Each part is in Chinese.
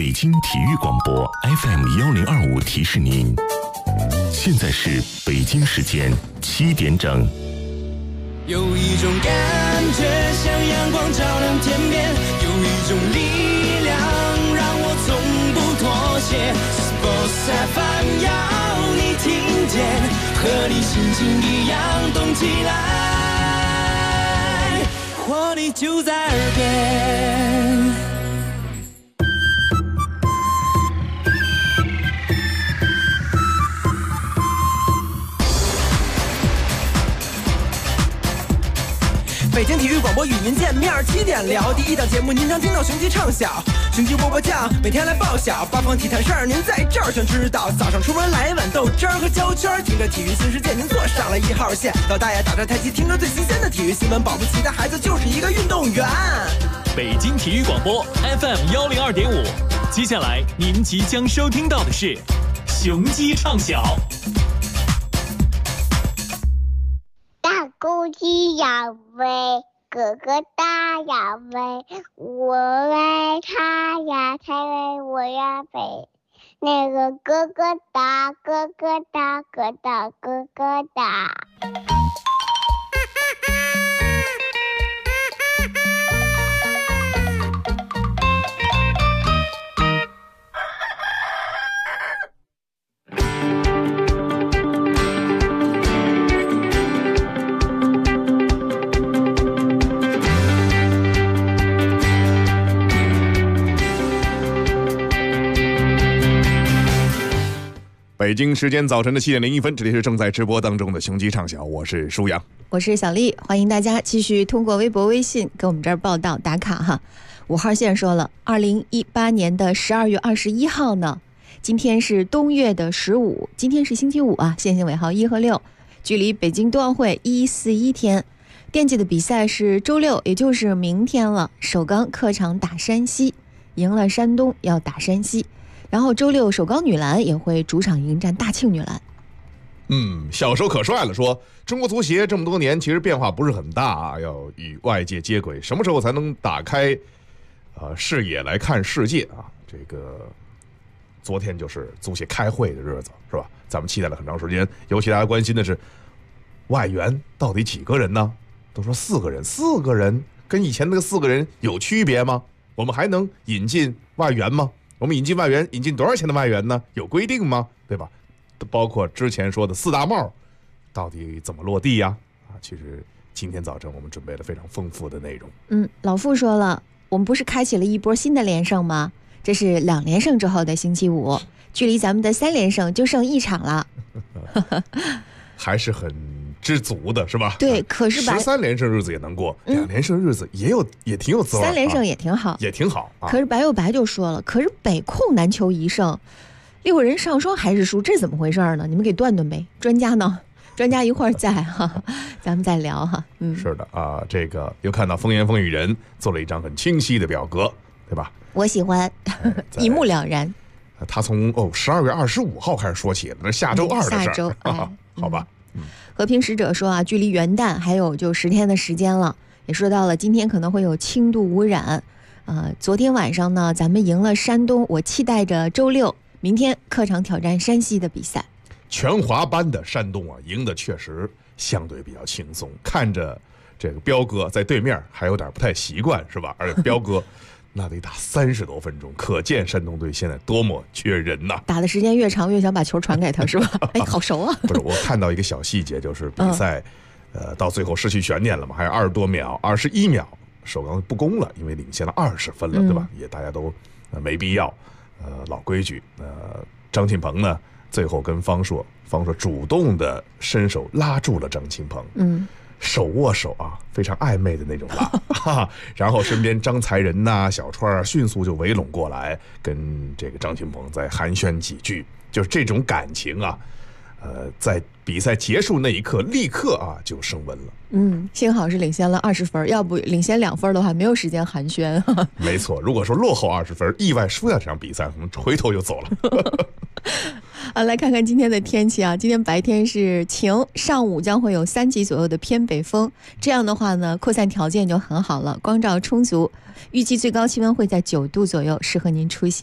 北京体育广播 FM1025提示您，现在是北京时间7点整。 有一种感觉像阳光照亮天边，有一种力量让我从不妥协。Sports FM 要你听见，和你心情一样动起来，活力就在耳边。北京体育广播与您见面，7点聊第一档节目，您常听到雄鸡唱晓，雄鸡波波酱，每天来报晓，八方体坛事儿您在这儿全知道。早上出门来一碗豆汁儿和焦圈，听着体育新世界，您坐上了1号线。老大爷打着太极，听着最新鲜的体育新闻，保不齐的孩子就是一个运动员。 北京体育广播 FM102.5，接下来您即将收听到的是雄鸡唱晓。 公鸡要飞，哥哥大要飞，我为他呀才为我呀飞。那个哥哥大，哥哥大，哥大，哥哥大。 北京时间早晨的7点01分，这里是正在直播当中的雄鸡唱晓，我是舒阳， 我是小丽，欢迎大家继续通过微博、微信给我们这儿报道打卡哈。5号线说了，2018年的12月21号呢，今天是冬月的15，今天是星期五啊，限行尾号1和6，距离北京冬奥会141天。电竞的比赛是周六，也就是明天了。首钢客场打山西，赢了山东要打山西。然后周六首钢女篮也会主场迎战大庆女篮。 小手可帅了，说中国足协这么多年其实变化不是很大啊，要与外界接轨，什么时候才能打开视野来看世界啊？这个昨天就是足协开会的日子，是吧？咱们期待了很长时间，尤其大家关心的是外援到底几个人呢？都说4个人，4个人跟以前那个4个人有区别吗？我们还能引进外援吗？我们引进外援，引进多少钱的外援呢？有规定吗？对吧？包括之前说的4大帽，到底怎么落地呀？其实今天早晨我们准备了非常丰富的内容。 老傅说了，我们不是开启了一波新的连胜吗？这是2连胜之后的星期五，距离咱们的3连胜就剩1场了。 还是很知足的，是吧？ 对，可是 13连胜日子也能过，2连胜日子也挺有滋味，3 连胜也挺好， 也挺好。 可是白又白就说了，可是北控难求1胜，6人上双还是输，这怎么回事呢？你们给断断呗。专家呢？专家一会儿在哈，咱们再聊哈。 是的啊，这个又看到风言风语人做了一张很清晰的表格，对吧？ 我喜欢，一目了然。 他从12月25号开始说起了，那下周2的事儿。 下周， 好吧。 和平使者说啊，距离元旦还有就10天的时间了，也说到了今天可能会有轻度污染。昨天晚上呢，咱们赢了山东，我期待着周六明天客场挑战山西的比赛。 全华班的山东啊，赢得确实相对比较轻松，看着这个彪哥在对面还有点不太习惯，是吧？而且彪哥那得打30多分钟，可见山东队现在多么缺人呐！ 打的时间越长，越想把球传给他，是吧？哎，好熟啊！ 不是，我看到一个小细节，就是比赛，到最后失去悬念了嘛，还有20多秒、21秒，首钢不攻了，因为领先了20分了，对吧？也大家都没必要。老规矩，张庆鹏呢，最后跟方硕主动的伸手拉住了张庆鹏，手握手啊，非常暧昧的那种拉，然后身边张才仁呐、小川啊，迅速就围拢过来，跟这个张庆鹏再寒暄几句，就是这种感情啊，在比赛结束那一刻，立刻啊就升温了。 幸好是领先了20分，要不领先2分的话，没有时间寒暄。 没错，如果说落后20分，意外输掉这场比赛，可能回头就走了。 来看看今天的天气啊，今天白天是晴，上午将会有3级左右的偏北风，这样的话呢，扩散条件就很好了，光照充足，预计最高气温会在9度左右，适合您出行。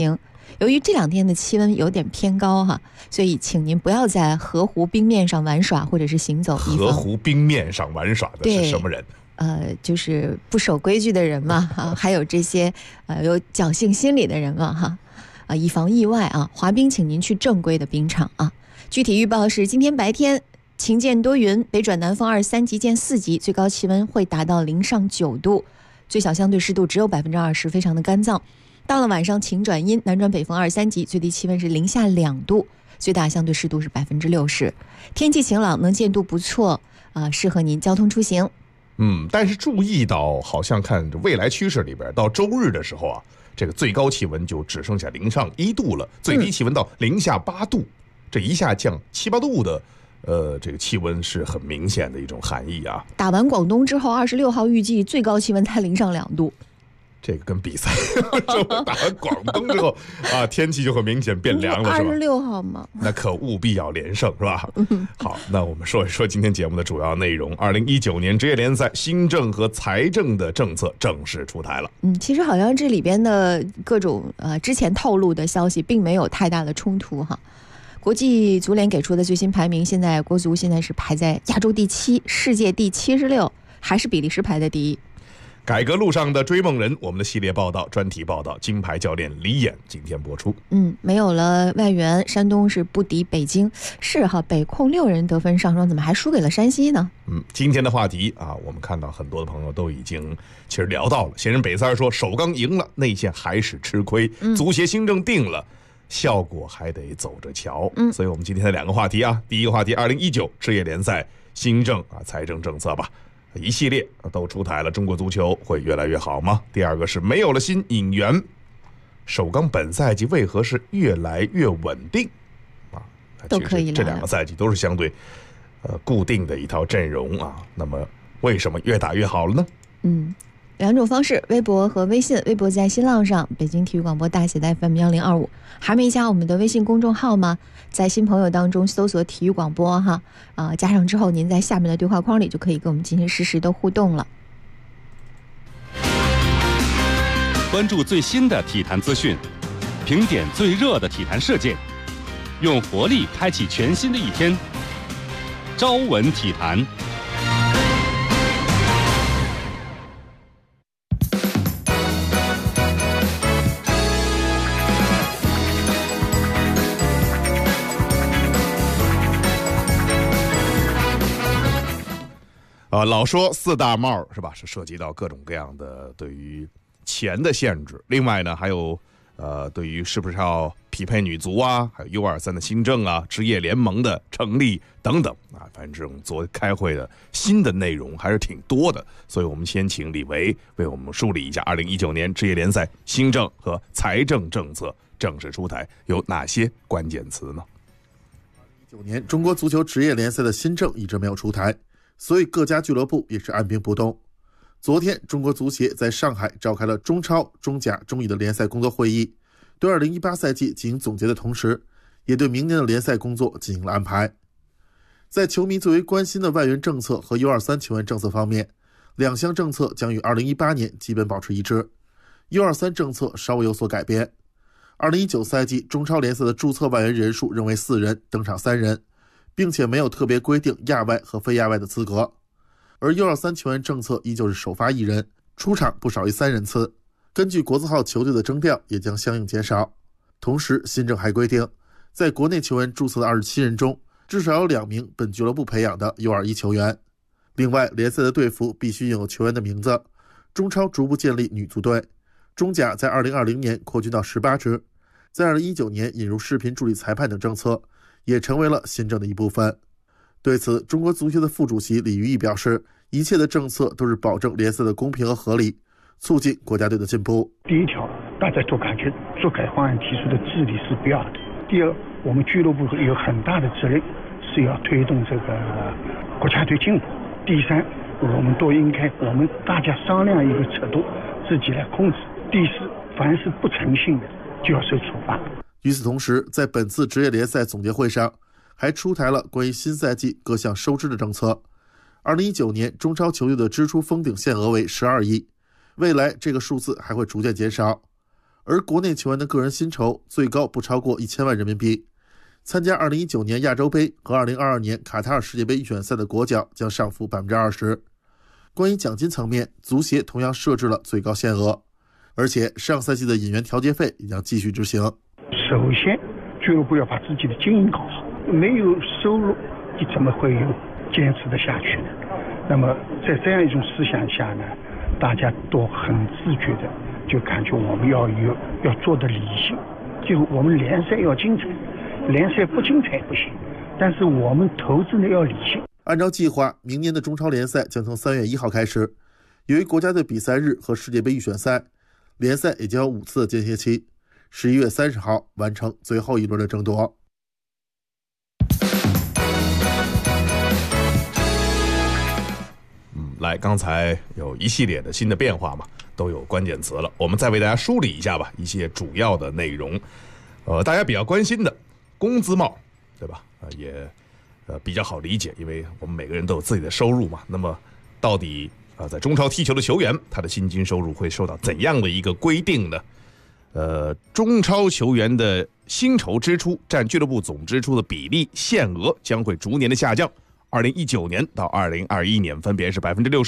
由于这2天的气温有点偏高哈，所以请您不要在河湖冰面上玩耍或者是行走。 河湖冰面上玩耍的是什么人？ 就是不守规矩的人嘛还有这些有侥幸心理的人嘛哈以防意外啊。滑冰请您去正规的冰场啊。具体预报是今天白天晴间多云，北转南风2、3级见4级，最高气温会达到0上9度，最小相对湿度只有20%，非常的干燥。到了晚上晴转阴，南转北风2、3级，最低气温是0下2度，最大相对湿度是60%。天气晴朗，能见度不错适合您交通出行。 但是注意到，好像看未来趋势里边，到周日的时候啊，这个最高气温就只剩下0上1度了，最低气温到0下8度，这一下降7、8度的，这个气温是很明显的一种含义啊。 打完广东之后，26号预计最高气温才0上2度。 这个跟比赛打完广东之后天气就很明显变凉了，是吧 ？26号吗？ 那可务必要连胜，是吧？好，那我们说一说今天节目的主要内容。2019年职业联赛新政和财政的政策正式出台了。 其实好像这里边的各种之前透露的消息并没有太大的冲突哈。国际足联给出的最新排名，现在国足现在是排在亚洲第7，世界第76，还是比利时排在第1。 改革路上的追梦人，我们的系列报道、专题报道，金牌教练李岩今天播出。 没有了外援，山东是不敌北京，是哈，北控6人得分上双，怎么还输给了山西呢？ 今天的话题我们看到很多的朋友都已经其实聊到了。闲人北三说，首钢赢了，内线还是吃亏，足协新政定了，效果还得走着瞧。所以我们今天的2个话题第一个话题，2019职业联赛新政财政政策吧。一系列都出台了，中国足球会越来越好吗？第二个是没有了新引援，首钢本赛季为何是越来越稳定都可以了。 这2个赛季都是相对固定的一套阵容那么为什么越打越好了呢 ？2种方式，微博和微信。微博在新浪上，北京体育广播大写的 FM1025，还没加我们的微信公众号吗？在新朋友当中搜索体育广播加上之后，您在下面的对话框里就可以跟我们进行实时的互动了。 关注最新的体坛资讯，评点最热的体坛事件，用活力开启全新的一天。朝闻体坛。 老说4大帽是吧？是涉及到各种各样的对于钱的限制。另外呢，还有对于是不是要匹配女足还有 U23 的新政职业联盟的成立等等反正昨天开会的新的内容还是挺多的。所以我们先请李维为我们梳理一下2019年职业联赛新政和财政政策正式出台有哪些关键词呢 ？2019年中国足球职业联赛的新政一直没有出台，所以各家俱乐部也是按兵不动。昨天，中国足协在上海召开了中超、中甲、中乙的联赛工作会议，对2018赛季进行总结的同时，也对明年的联赛工作进行了安排。在球迷最为关心的外援政策和 U23 球员政策方面，2项政策将与2018年基本保持一致， U23 政策稍微有所改变。2019赛季中超联赛的注册外援人数仍为4人，登场3人，并且没有特别规定亚外和非亚外的资格。而 U23 球员政策依旧是首发1人，出场不少于3人次，根据国字号球队的征调也将相应减少。同时新政还规定，在国内球员注册的27人中，至少有2名本俱乐部培养的 U21 球员。另外，联赛的队服必须印有球员的名字。中超逐步建立女足队，中甲在2020年扩军到18支，在2019年引入视频助理裁判等政策，也成为了新政的一部分。对此，中国足协的副主席李于毅表示，一切的政策都是保证联赛的公平和合理，促进国家队的进步。 第一条，大家都感觉做改方案提出的治理是必要的。第二，我们俱乐部有很大的责任，是要推动这个国家队进步。第三，我们大家商量一个尺度，自己来控制。第四，凡是不诚信的就要受处罚。 与此同时，在本次职业联赛总结会上，还出台了关于新赛季各项收支的政策。2019年中超球队的支出封顶限额为12亿，未来这个数字还会逐渐减少。 而国内球员的个人薪酬最高不超过1000万人民币。参加2019年亚洲杯和2022年卡塔尔世界杯预选赛的国脚将上浮 20%。 关于奖金层面，足协同样设置了最高限额，而且上赛季的引援调节费也将继续执行。 首先俱乐部要把自己的经营搞好，没有收入你怎么会有坚持的下去呢？那么在这样一种思想下呢，大家都很自觉的就感觉我们要做的理性，就我们联赛要精彩，联赛不精彩不行，但是我们投资呢要理性。 按照计划，明年的中超联赛将从3月1号开始，由于国家队比赛日和世界杯预选赛，联赛也将有5次的间歇期，11月30号完成最后一轮的争夺。 来，刚才有一系列的新的变化嘛，都有关键词了，我们再为大家梳理一下吧，一些主要的内容。大家比较关心的工资帽，对吧？也比较好理解，因为我们每个人都有自己的收入嘛。那么到底在中超踢球的球员，他的薪金收入会受到怎样的一个规定呢？中超球员的薪酬支出占俱乐部总支出的比例限额将会逐年的下降。2019年到2021年分别是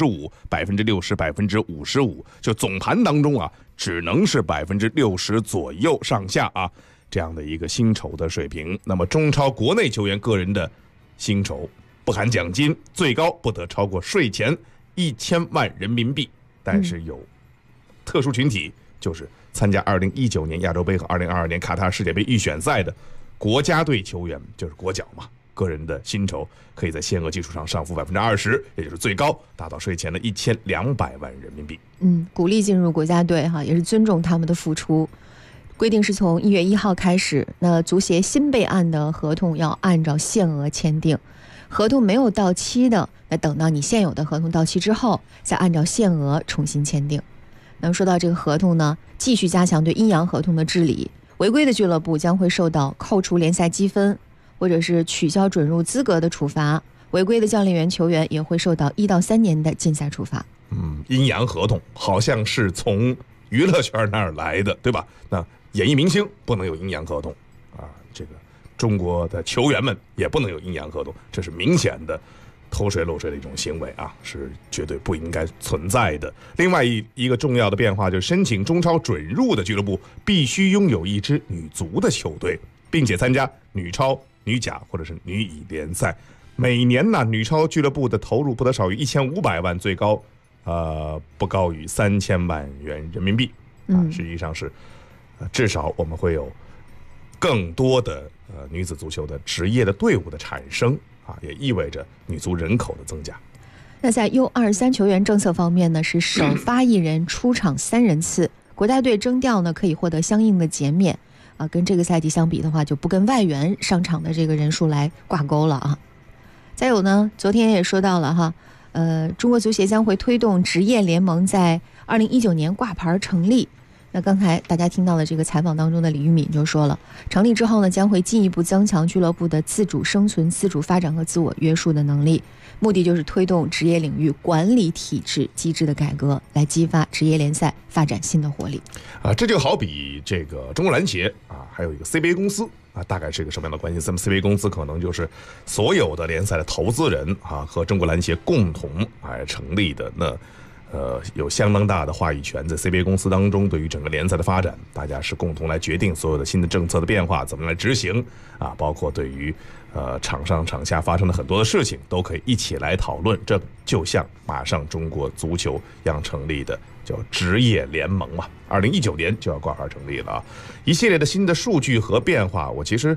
65%、60%、55%，就总盘当中啊，只能是60%左右上下啊，这样的一个薪酬的水平。那么中超国内球员个人的薪酬不含奖金，最高不得超过税前1000万人民币。但是有特殊群体，就是参加2019年亚洲杯和2022年卡塔尔世界杯预选赛的国家队球员，就是国脚嘛，个人的薪酬可以在限额基础上上浮20%，也就是最高达到税前的1200万人民币。 鼓励进入国家队哈，也是尊重他们的付出。规定是从1月1号开始，那足协新备案的合同要按照限额签订，合同没有到期的，那等到你现有的合同到期之后，再按照限额重新签订。那么说到这个合同呢，继续加强对阴阳合同的治理，违规的俱乐部将会受到扣除联赛积分，或者是取消准入资格的处罚，违规的教练员球员也会受到1到3年的禁赛处罚。 阴阳合同好像是从娱乐圈那儿来的，对吧？那演艺明星不能有阴阳合同啊，这个中国的球员们也不能有阴阳合同，这是明显的偷税漏税的一种行为啊，是绝对不应该存在的。另外一个重要的变化就是，申请中超准入的俱乐部必须拥有一支女足的球队，并且参加女超、女甲或者是女乙联赛。每年呢，女超俱乐部的投入不得少于1500万，最高不高于3000万元人民币啊。实际上是至少我们会有更多的女子足球的职业的队伍的产生啊，也意味着女足人口的增加。 那在 U23 球员政策方面呢，是首发1人出场3人次，国家队征调呢可以获得相应的减免啊，跟这个赛季相比的话，就不跟外援上场的这个人数来挂钩了啊。再有呢，昨天也说到了哈，中国足协将会推动职业联盟在2019年挂牌成立。那刚才大家听到的这个采访当中的李玉敏就说了，成立之后呢，将会进一步增强俱乐部的自主生存、自主发展和自我约束的能力，目的就是推动职业领域管理体制机制的改革，来激发职业联赛发展新的活力。 这就好比这个中国篮协啊，还有一个 CBA 公司啊，大概是一个什么样的关系？咱们 CBA 公司可能就是所有的联赛的投资人啊和中国篮协共同成立的，那有相当大的话语权在 CBA 公司当中，对于整个联赛的发展，大家是共同来决定所有的新的政策的变化怎么来执行啊，包括对于场上场下发生的很多的事情都可以一起来讨论。这就像马上中国足球要成立的叫职业联盟嘛，2019年就要挂牌成立了啊。一系列的新的数据和变化，我其实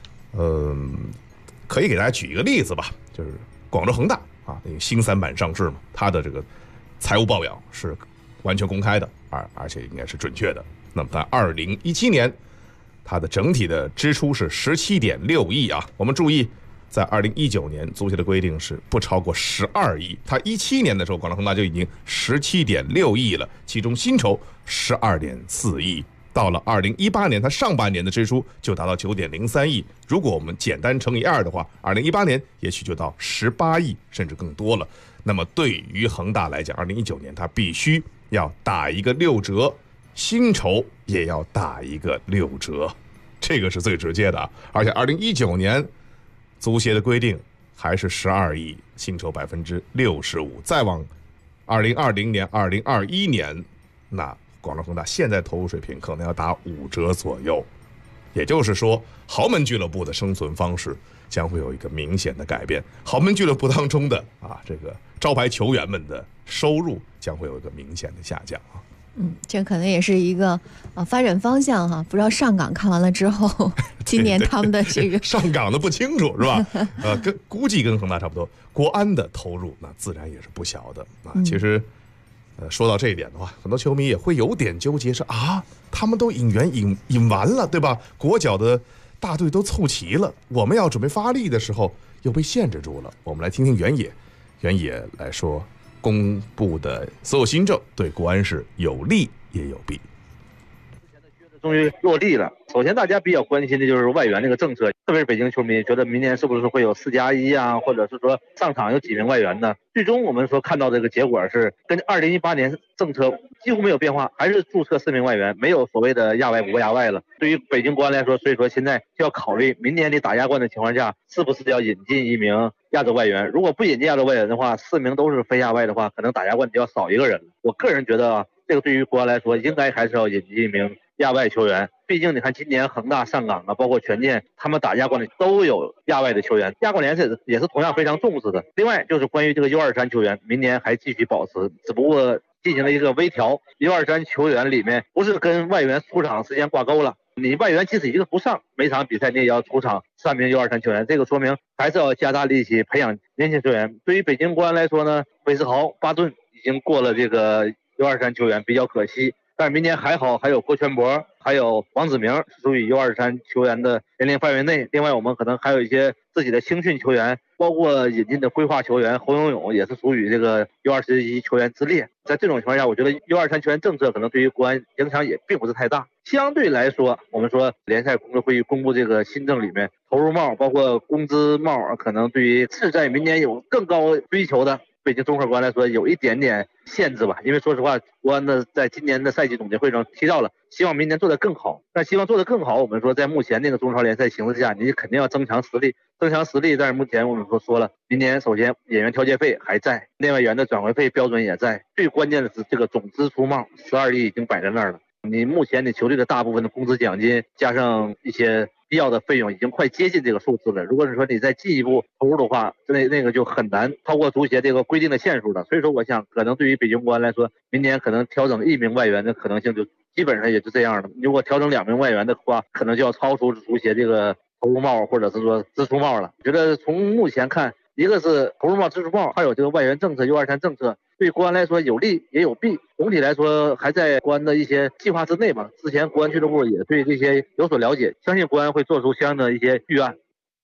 可以给大家举一个例子吧，就是广州恒大啊，那个新3板上市嘛，它的这个财务报表是完全公开的，而且应该是准确的。那么在2017年，它的整体的支出是17.6亿啊。我们注意，在2019年，足协的规定是不超过12亿。它17年的时候，广州恒大就已经17.6亿了，其中薪酬12.4亿。到了2018年，它上半年的支出就达到9.03亿。如果我们简单乘以2的话，2018年也许就到18亿，甚至更多了。那么对于恒大来讲，2019年它必须要打一个6折， 薪酬也要打一个6折，这个是最直接的。而且2019年足协的规定还是12亿，薪酬65%，再往2020年、2021年，那广州恒大现在投入水平可能要打5折左右。也就是说，豪门俱乐部的生存方式将会有一个明显的改变，豪门俱乐部当中的这个招牌球员们的收入将会有一个明显的下降啊。 这可能也是一个发展方向哈。不知道上港看完了之后，今年他们的这个上港的不清楚是吧？估计跟恒大差不多。国安的投入那自然也是不小的啊。其实，说到这一点的话，很多球迷也会有点纠结，是他们都引援引完了，对吧？国脚的大队都凑齐了，我们要准备发力的时候又被限制住了。我们来听听原野来说，公布的所有新政对国安是有利也有弊。 终于落地了。首先大家比较关心的就是外援这个政策，特别是北京球迷觉得明年是不是会有4+1啊，或者是说上场有几名外援呢？最终我们说看到这个结果是跟2018年政策几乎没有变化，还是注册4名外援，没有所谓的亚外5个亚外了。对于北京国安来说，所以说现在就要考虑明年的打亚冠的情况下，是不是要引进1名亚洲外援。如果不引进亚洲外援的话，4名都是非亚外的话，可能打亚冠就要少1个人了。我个人觉得这个对于国安来说，应该还是要引进1名亚外球员。毕竟你看今年恒大、上港包括权健，他们打亚冠的都有亚外的球员，亚冠联赛也是同样非常重视的。另外就是关于这个U23球员，明年还继续保持，只不过进行了一个微调。U23球员里面不是跟外援出场时间挂钩了，你外援即使一个不上，每场比赛你也要出场3名U23球员，这个说明还是要加大力气培养年轻球员。对于北京国安来说呢，韦世豪、巴顿已经过了这个U23球员，比较可惜。但是明年还好，还有郭全博，还有王子明是属于U23球员的年龄范围内。另外我们可能还有一些自己的青训球员，包括引进的规划球员侯永永也是属于这个U21球员之列。在这种情况下，我觉得U23球员政策可能对于国安影响也并不是太大。相对来说，我们说联赛工作会议公布这个新政里面，投入帽包括工资帽可能对于是在明年有更高追求的北京综合国安来说有一点点限制吧。因为说实话，国安的在今年的赛季总结会上提到了，希望明年做得更好。但希望做得更好，我们说在目前那个中超联赛形势下，你肯定要增强实力。但是目前我们说了，明年首先演员调节费还在，内外援的转会费标准也在，最关键的是这个总支出帽12亿已经摆在那儿了。你目前你球队的大部分的工资奖金加上一些必要的费用已经快接近这个数字了。如果是说你再进一步投入的话，那个就很难超过足协这个规定的限数了。所以说我想可能对于北京国安来说，明年可能调整1名外援的可能性就基本上也是这样的。如果调整2名外援的话，可能就要超出足协这个投入帽或者是说支出帽了。我觉得从目前看，一个是投入帽、支出帽，还有这个外援政策、U23政策，对国安来说有利也有弊。总体来说还在国安的一些计划之内吧。之前国安俱乐部也对这些有所了解，相信国安会做出相应的一些预案。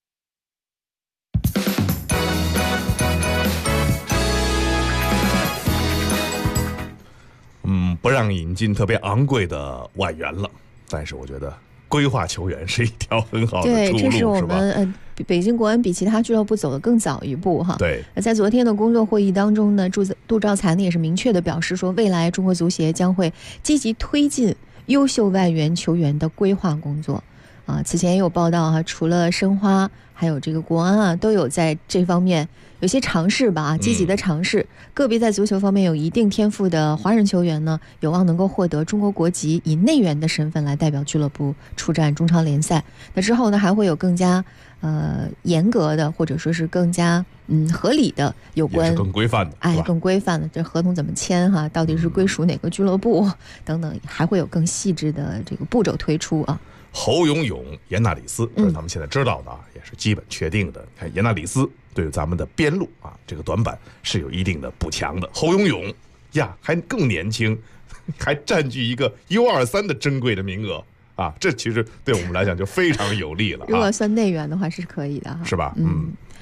不让引进特别昂贵的外援了，但是我觉得规划球员是一条很好的出路。 对，这是我们北京国安比其他俱乐部走得更早一步哈。 对， 在昨天的工作会议当中呢，杜兆才呢也是明确的表示说，未来中国足协将会积极推进优秀外援球员的规划工作。此前也有报道除了申花还有这个国安都有在这方面有些尝试吧，积极的尝试。个别在足球方面有一定天赋的华人球员呢，有望能够获得中国国籍，以内援的身份来代表俱乐部出战中超联赛。那之后呢，还会有更加严格的，或者说是更加合理的有关， 也是更规范的， 更规范的，这合同怎么签到底是归属哪个俱乐部等等，还会有更细致的这个步骤推出啊。 侯永永、严纳里斯，这是咱们现在知道的也是基本确定的。看严纳里斯对咱们的边路这个短板是有一定的补强的。侯永永还更年轻，还占据一个 U23 的珍贵的名额这其实对我们来讲就非常有利了。 如果算内援的话是可以的是吧？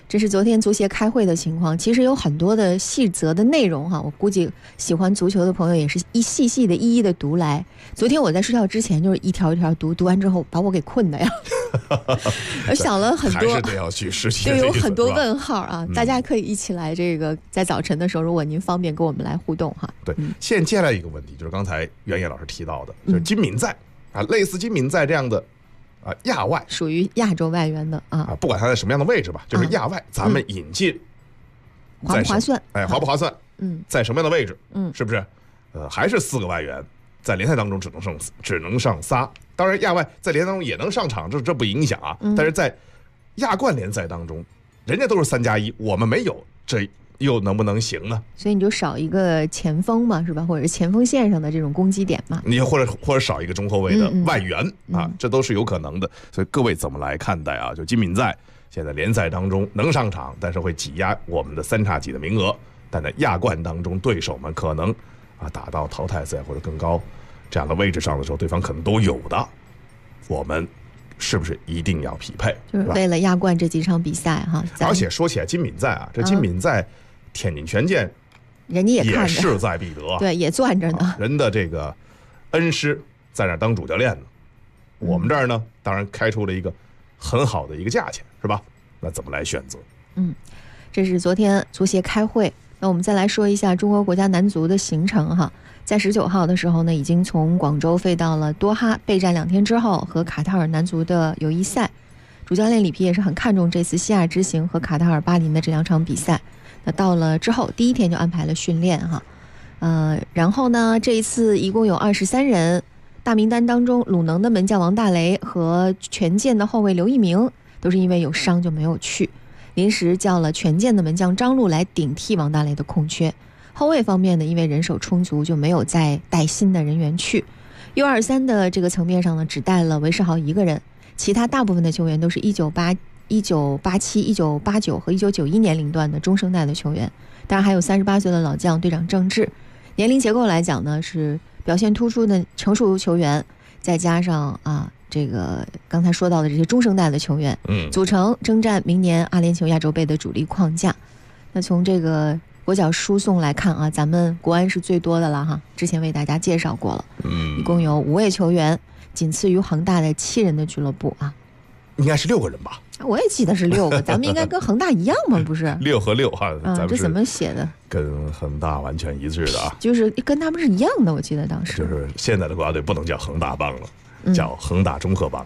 这是昨天足协开会的情况，其实有很多的细则的内容哈，我估计喜欢足球的朋友也是一细细的一一的读来。昨天我在睡觉之前就是一条一条读，读完之后把我给困的呀，我想了很多， 还是得要去实体， 对，有很多问号啊，大家可以一起来这个在早晨的时候，如果您方便跟我们来互动哈。 对，现在接下来一个问题就是刚才袁烨老师提到的，就是金敏在啊，类似金敏在这样的。亚外属于亚洲外援的啊， 不管他在什么样的位置吧，就是亚外，咱们引进划不划算？ 哎，划不划算？在什么样的位置？是不是？还是4个外援在联赛当中只能上仨。当然，亚外在联赛当中也能上场，这不影响啊。但是在亚冠联赛当中，人家都是3+1，我们没有，这又能不能行呢？ 所以你就少一个前锋嘛，是吧？或者是前锋线上的这种攻击点嘛？ 你或者少一个中后卫的外援啊，这都是有可能的。所以各位怎么来看待啊？就金敏在现在联赛当中能上场，但是会挤压我们的3叉戟的名额。但在亚冠当中，对手们可能打到淘汰赛或者更高这样的位置上的时候，对方可能都有的，我们是不是一定要匹配？ 就是为了亚冠这几场比赛哈。 而且说起来，金敏在啊，这金敏在天津权健， 人家也看着势在必得， 对，也攥着呢。 人的这个恩师在那当主教练呢，我们这儿呢，当然开出了一个很好的一个价钱，是吧？那怎么来选择？ 这是昨天足协开会。那我们再来说一下中国国家男足的行程哈，在19号的时候呢，已经从广州飞到了多哈，备战2天之后和卡塔尔男足的友谊赛。主教练里皮也是很看重这次西亚之行和卡塔尔巴林的这2场比赛。那到了之后，第1天就安排了训练哈，然后呢，这一次一共有23人，大名单当中鲁能的门将王大雷和权健的后卫刘一鸣都是因为有伤就没有去。临时叫了权健的门将张路来顶替王大雷的空缺。后卫方面呢，因为人手充足，就没有再带新的人员去。U23的这个层面上呢，只带了韦世豪1个人，其他大部分的球员都是1987、1989和1991年龄段的中生代的球员，当然还有38岁的老将队长郑智。年龄结构来讲呢，是表现突出的成熟球员，再加上这个刚才说到的这些中生代的球员，组成征战明年阿联酋亚洲杯的主力框架。那从这个国脚输送来看啊，咱们国安是最多的了哈，之前为大家介绍过了，一共有5位球员，仅次于恒大的7人的俱乐部啊， 应该是6个人吧？ 我也记得是6个，咱们应该跟恒大一样吗？不是 6和6哈，咱们这怎么写的？ 跟恒大完全一致的啊， 就是跟他们是一样的，我记得当时。 就是现在的国家队不能叫恒大帮了。叫恒大中赫帮。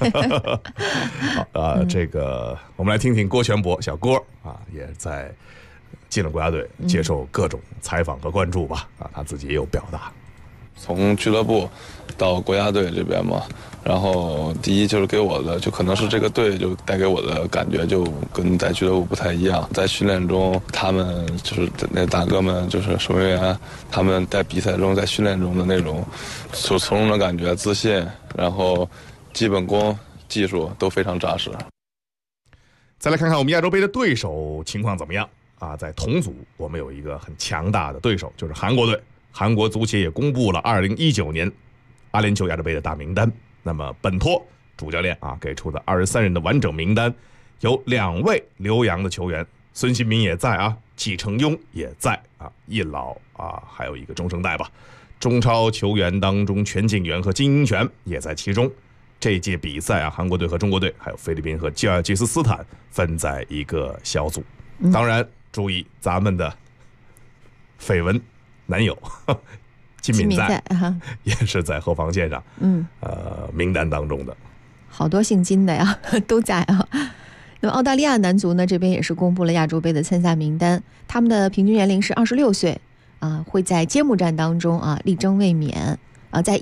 好，这个我们来听听郭全博小郭也在进了国家队，接受各种采访和关注吧。他自己也有表达。 从俱乐部到国家队这边嘛，然后第一就是给我的，就可能是这个队就带给我的感觉就跟在俱乐部不太一样。在训练中，他们就是那大哥们，就是守门员，他们在比赛中、在训练中的那种就从容的感觉、自信，然后基本功、技术都非常扎实。 再来看看我们亚洲杯的对手情况怎么样在同组，我们有一个很强大的对手，就是韩国队。韩国足协也公布了2019年阿联酋亚洲杯的大名单。那么本托主教练给出的23人的完整名单，有2位留洋的球员，孙兴民也在季承庸也在一老还有一个中生代吧。中超球员当中，全景元和金英权也在其中。这一届比赛韩国队和中国队还有菲律宾和吉尔吉斯斯坦分在一个小组。当然注意咱们的绯闻男友金敏在也是在后防线上名单当中的。 好多姓金的呀都在那么澳大利亚男足呢，这边也是公布了亚洲杯的参赛名单，他们的平均年龄是26岁会在揭幕战当中力争卫冕在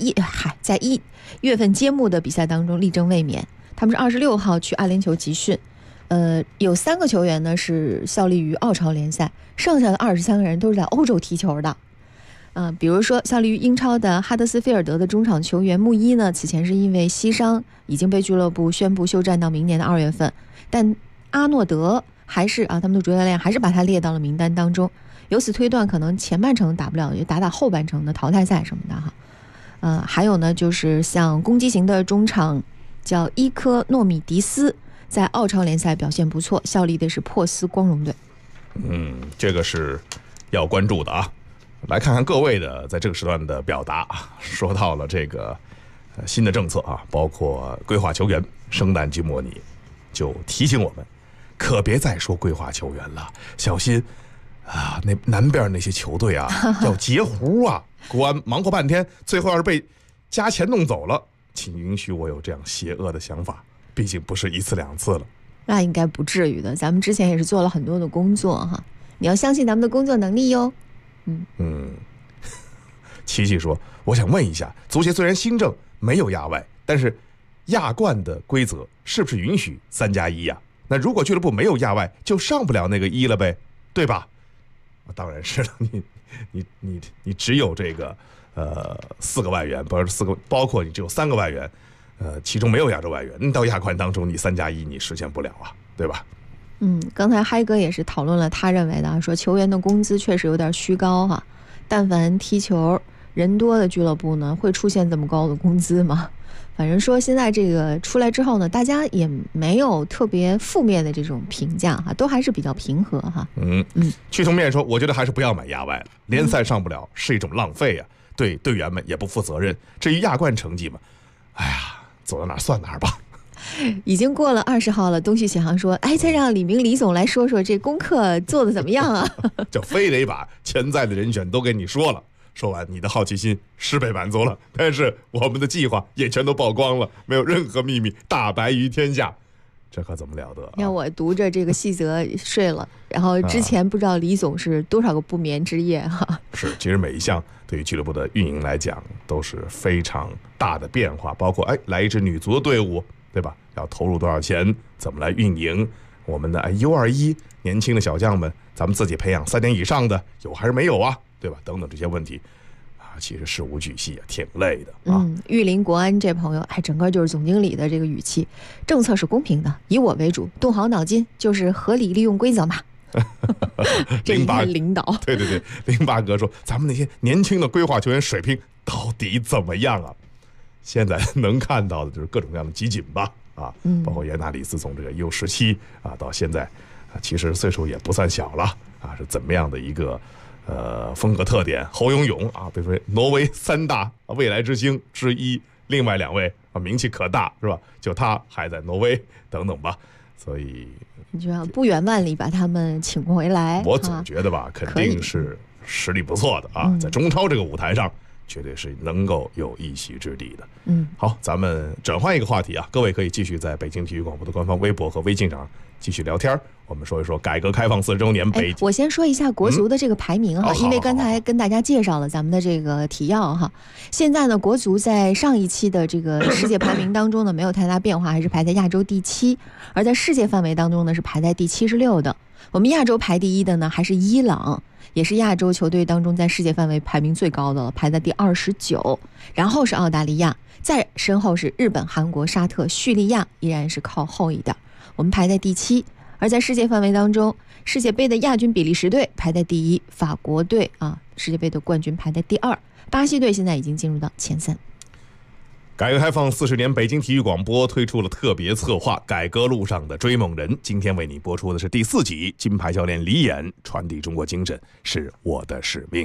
1月份揭幕的比赛当中力争卫冕。他们是26号去阿联酋集训，有3个球员呢是效力于澳超联赛，剩下的23个人都是在欧洲踢球的。比如说效力于英超的哈德斯菲尔德的中场球员穆伊呢，此前是因为膝伤已经被俱乐部宣布休战到明年的2月份，但阿诺德还是他们的主教练还是把他列到了名单当中。由此推断，可能前半程打不了，就打后半程的淘汰赛什么的还有呢，就是像攻击型的中场叫伊科诺米迪斯， 在澳超联赛表现不错，效力的是珀斯光荣队。 这个是要关注的啊。来看看各位的在这个时段的表达，说到了这个新的政策啊，包括规划球员，圣诞季末你就提醒我们，可别再说规划球员了，小心啊，那南边那些球队啊要截胡啊！国安忙活半天，最后要是被加钱弄走了，请允许我有这样邪恶的想法，毕竟不是一次两次了。 那应该不至于的，咱们之前也是做了很多的工作哈，你要相信咱们的工作能力哟。 琪琪说，我想问一下，足协虽然新政没有亚外，但是亚冠的规则是不是允许3+1呀？那如果俱乐部没有亚外，就上不了那个1了呗，对吧？当然是了，你只有这个4个外援，不是4个，包括你只有3个外援，其中没有亚洲外援，你到亚冠当中你3+1你实现不了啊，对吧？ 刚才嗨哥也是讨论了他认为的，说球员的工资确实有点虚高哈，但凡踢球人多的俱乐部呢，会出现这么高的工资吗？反正说现在这个出来之后呢，大家也没有特别负面的这种评价哈，都还是比较平和哈。 屈从面说，我觉得还是不要买亚外了，联赛上不了是一种浪费啊，对队员们也不负责任。至于亚冠成绩嘛，哎呀，走到哪儿算哪儿吧。 已经过了20号了，东旭启航说，哎，再让李明李总来说说这功课做得怎么样啊？ 就非得把潜在的人选都给你说了。说完，你的好奇心是被满足了，但是我们的计划也全都曝光了，没有任何秘密，大白于天下，这可怎么了得？ 让我读着这个细则睡了，然后之前不知道李总是多少个不眠之夜哈。 是，其实每一项对于俱乐部的运营来讲都是非常大的变化，包括来一支女足的队伍，对吧？要投入多少钱，怎么来运营我们的U21年轻的小将们，咱们自己培养3年以上的有还是没有啊？对吧？等等这些问题啊，其实事无巨细啊，挺累的啊。 玉林国安这朋友，整个就是总经理的这个语气，政策是公平的，以我为主，动好脑筋，就是合理利用规则嘛。这一看领导， 对，08哥说，咱们那些年轻的规划球员水平到底怎么样啊？现在能看到的就是各种各样的集锦吧，啊，包括严纳里斯从这个U17啊到现在啊，其实岁数也不算小了啊，是怎么样的一个风格特点？侯永永啊，被说挪威3大未来之星之一，另外2位啊名气可大是吧？就他还在挪威等等吧，所以你就要不远万里把他们请回来。 我总觉得吧，肯定是实力不错的啊，在中超这个舞台上，绝对是能够有一席之地的。好，咱们转换一个话题啊，各位可以继续在北京体育广播的官方微博和微信上继续聊天。我们说一说改革开放40周年北京。 我先说一下国足的这个排名哈，因为刚才跟大家介绍了咱们的这个提要哈。现在呢，国足在上一期的这个世界排名当中呢，没有太大变化，还是排在亚洲第7，而在世界范围当中呢，是排在第76的。我们亚洲排第1的呢，还是伊朗，也是亚洲球队当中在世界范围排名最高的了，排在第29，然后是澳大利亚，再身后是日本、韩国、沙特、叙利亚，依然是靠后一点，我们排在第7。而在世界范围当中，世界杯的亚军比利时队排在第1，法国队啊，世界杯的冠军排在第2，巴西队现在已经进入到前3。 改革开放40年，北京体育广播推出了特别策划《改革路上的追梦人》，今天为你播出的是第4集，金牌教练李岩传递中国精神是我的使命。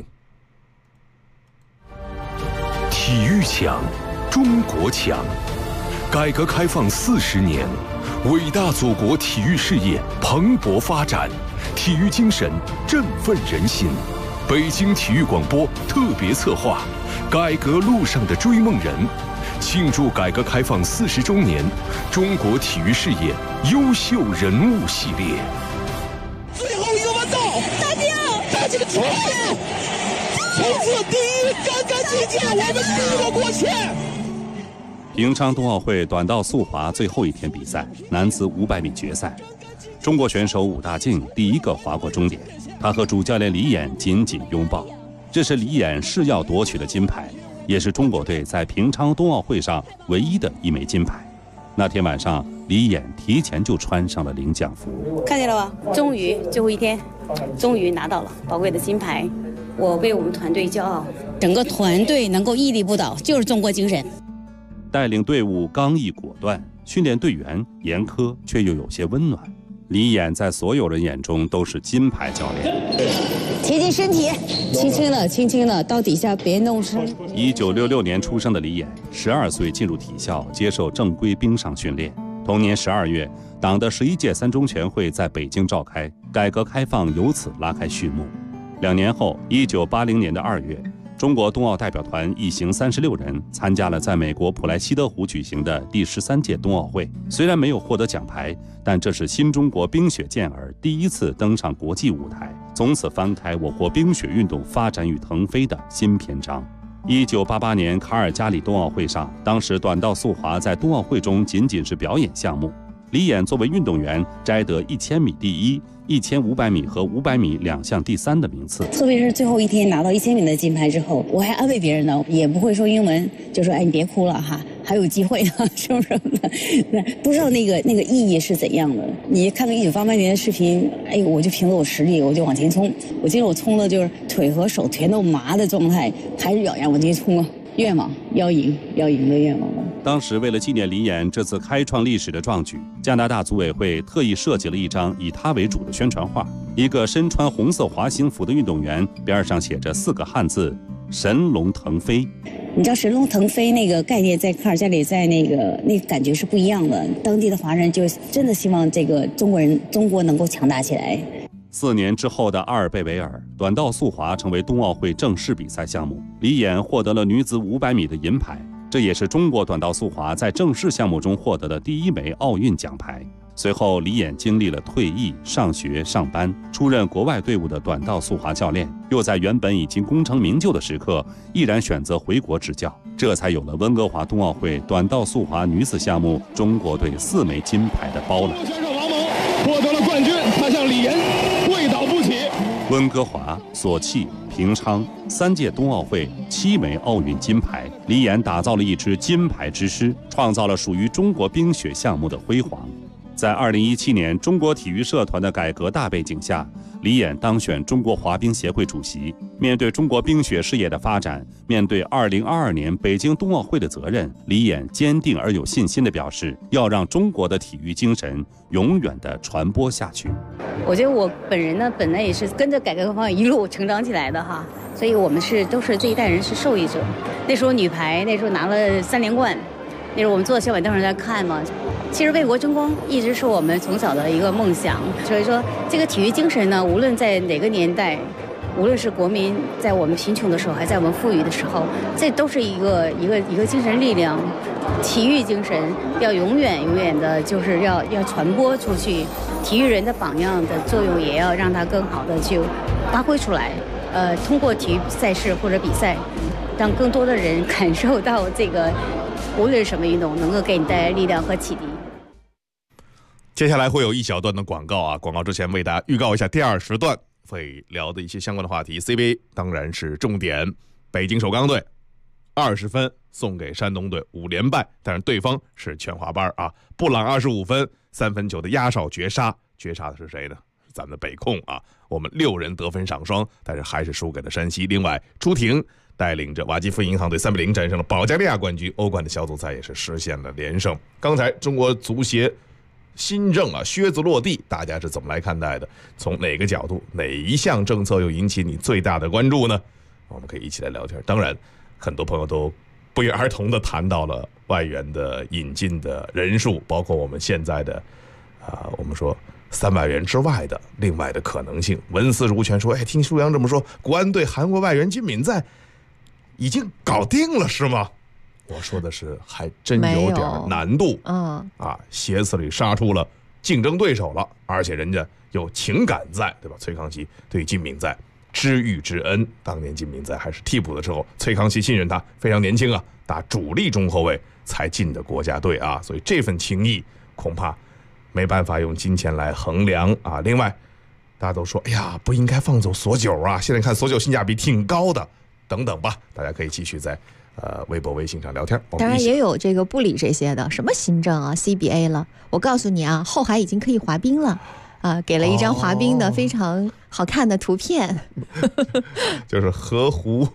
体育强，中国强。改革开放40年，伟大祖国体育事业蓬勃发展，体育精神振奋人心。北京体育广播特别策划《改革路上的追梦人》，庆祝改革开放40周年，中国体育事业优秀人物系列。 最后一个弯道，大这个球，从此第1，干干净净，我们第1个过去。 平昌冬奥会短道速滑最后一天比赛，男子500米决赛，中国选手武大靖第1个滑过终点，他和主教练李岩紧紧拥抱，这是李岩誓要夺取的金牌，也是中国队在平昌冬奥会上唯一的1枚金牌。那天晚上，李岩提前就穿上了领奖服。 看见了吧？终于最后一天，终于拿到了宝贵的金牌，我为我们团队骄傲。整个团队能够屹立不倒，就是中国精神。 带领队伍刚毅果断，训练队员严苛却又有些温暖。李演在所有人眼中都是金牌教练。 贴近身体，轻轻的，轻轻的，到底下别弄伤。 1966年出生的李演，12岁进入体校接受正规冰上训练。同年12月，党的11届三中全会在北京召开，改革开放由此拉开序幕。2年后，1980年的2月，中国冬奥代表团一行36人参加了在美国普莱希德湖举行的第13届冬奥会。虽然没有获得奖牌，但这是新中国冰雪健儿第一次登上国际舞台，从此翻开我国冰雪运动发展与腾飞的新篇章。1988年卡尔加里冬奥会上，当时短道速滑在冬奥会中仅仅是表演项目，李演作为运动员摘得1000米第一、1500米和500米2项第3的名次。 特别是最后一天拿到1000米的金牌之后，我还安慰别人呢，也不会说英文，就说哎你别哭了哈，还有机会呢，是不是？不知道那个意义是怎样的。你看看1988年的视频，哎，我就凭着我实力，我就往前冲。我记得我冲的就是腿和手全都麻的状态，还是咬牙往前冲啊！愿望要赢的愿望。 当时为了纪念李演这次开创历史的壮举，加拿大组委会特意设计了一张以他为主的宣传画，一个身穿红色滑行服的运动员，边上写着4个汉字“神龙腾飞”。 你知道神龙腾飞那个概念在卡尔加里，在那个感觉是不一样的。当地的华人就真的希望这个中国能够强大起来。 4年之后的阿尔贝维尔，短道速滑成为冬奥会正式比赛项目，李演获得了女子500米的银牌，这也是中国短道速滑在正式项目中获得的第1枚奥运奖牌。随后，李演经历了退役、上学、上班，出任国外队伍的短道速滑教练，又在原本已经功成名就的时刻，毅然选择回国执教，这才有了温哥华冬奥会短道速滑女子项目中国队4枚金牌的包揽。 选手王蒙获得了冠军，他向李岩跪倒不起。 温哥华、索契、平昌3届冬奥会7枚奥运金牌，李演打造了一支金牌之师，创造了属于中国冰雪项目的辉煌。在2017年中国体育社团的改革大背景下，李演当选中国滑冰协会主席。面对中国冰雪事业的发展，面对2022年北京冬奥会的责任，李演坚定而有信心地表示，要让中国的体育精神永远地传播下去。 我觉得我本人呢，本来也是跟着改革开放一路成长起来的哈，所以我们都是这一代人是受益者。那时候女排，那时候拿了3连冠，那时候我们坐在小板凳上在看嘛。其实为国争光一直是我们从小的一个梦想，所以说这个体育精神呢，无论在哪个年代，无论是国民在我们贫穷的时候，还在我们富裕的时候，这都是一个精神力量。体育精神要永远的，就是要传播出去，体育人的榜样的作用也要让它更好的去发挥出来。通过体育赛事或者比赛，让更多的人感受到这个，无论是什么运动，能够给你带来力量和启迪。 接下来会有一小段的广告啊，广告之前为大家预告一下第2时段会聊的一些相关的话题。CBA 当然是重点，北京首钢队20分送给山东队5连败，但是对方是全华班啊。布朗25分3分球的压哨绝杀的是谁呢？咱们的北控啊，我们6人得分上双，但是还是输给了山西。另外，朱婷带领着瓦基弗银行队3-0战胜了保加利亚冠军，欧冠的小组赛也是实现了连胜。刚才中国足协新政啊，靴子落地，大家是怎么来看待的？从哪个角度，哪一项政策又引起你最大的关注呢？我们可以一起来聊天。当然，很多朋友都不约而同地谈到了外援的引进的人数，包括我们现在的我们说300元之外的另外的可能性。文思如泉说，听舒阳这么说，国安队韩国外援金敏在已经搞定了是吗？我说的是还真有点难度鞋子里杀出了竞争对手了，而且人家有情感在，对吧？崔康熙对金敏在知遇之恩，当年金敏在还是替补的时候，崔康熙信任他，非常年轻啊，打主力中后卫才进的国家队啊，所以这份情谊恐怕没办法用金钱来衡量啊。另外，大家都说，哎呀，不应该放走索九啊，现在看索九性价比挺高的，等等吧，大家可以继续在微博、微信上聊天。 当然也有这个不理这些的，什么新政啊 ，CBA 了，我告诉你啊，后海已经可以滑冰了。给了一张滑冰的非常好看的图片， 就是河湖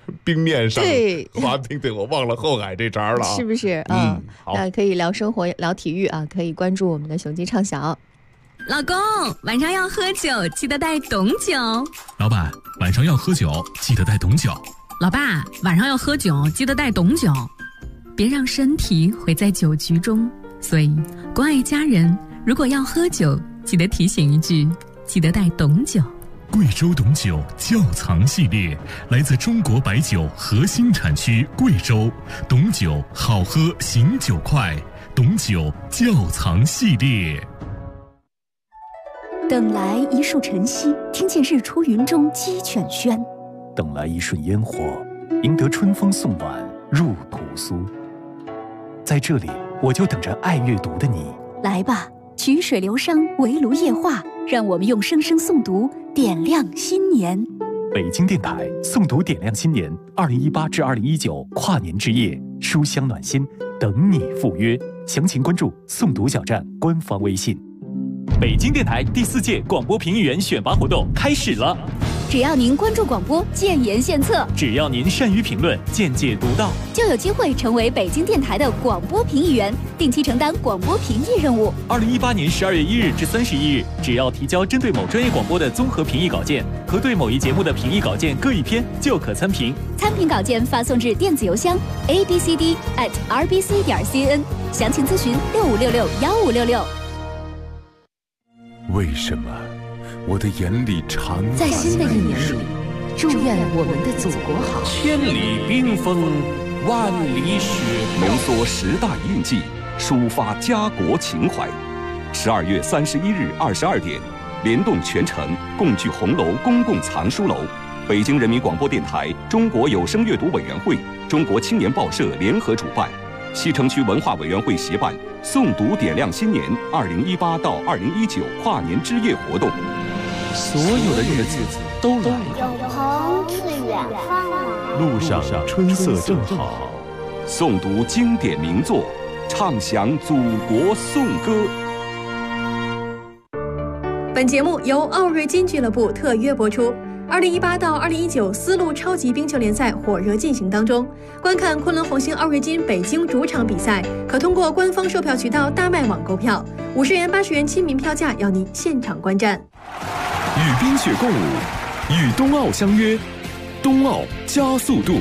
冰面上对滑冰，对，我忘了后海这茬了， 是不是？ 好， 那可以聊生活、聊体育啊，可以关注我们的雄鸡畅晓。 老公，晚上要喝酒，记得带董酒。 老板，晚上要喝酒，记得带董酒。 老爸，晚上要喝酒，记得带董酒。别让身体毁在酒局中。所以，关爱家人，如果要喝酒，记得提醒一句，记得带董酒。 贵州董酒窖藏系列，来自中国白酒核心产区贵州，董酒好喝醒酒快，董酒窖藏系列。 等来一束晨曦，听见日出云中鸡犬喧； 等来一瞬烟火，赢得春风送暖入屠苏。在这里，我就等着爱阅读的你。 来吧，曲水流觞，围炉夜话，让我们用声声诵读点亮新年。 北京电台诵读点亮新年2018至2019跨年之夜，书香暖心，等你赴约。详情关注诵读小站官方微信。 北京电台第4届广播评议员选拔活动开始了。 只要您关注广播，建言献策； 只要您善于评论，见解独到， 就有机会成为北京电台的广播评议员，定期承担广播评议任务。 2018年12月1日至31日，只要提交针对某专业广播的综合评议稿件和对某一节目的评议稿件各1篇，就可参评。 参评稿件发送至电子邮箱 abcd@rbc.cn， 详情咨询65661566。 为什么我的眼里常在新的一年里，祝愿我们的祖国好。 千里冰封，万里雪浓缩10大印记，抒发家国情怀。12月31日22点，联动全城共聚红楼公共藏书楼，北京人民广播电台、中国有声阅读委员会、中国青年报社联合主办，西城区文化委员会协办诵读点亮新年2018到2019跨年之夜活动。 所有的日子都来了， 有朋自远方来， 路上春色正好。 诵读经典名作，唱响祖国颂歌。 本节目由奥瑞金俱乐部特约播出。2018到2019丝路超级冰球联赛火热进行当中，观看昆仑红星奥瑞金北京主场比赛，可通过官方售票渠道大麦网购票，50元、80元亲民票价，要您现场观战。 与冰雪共舞，与冬奥相约，冬奥加速度。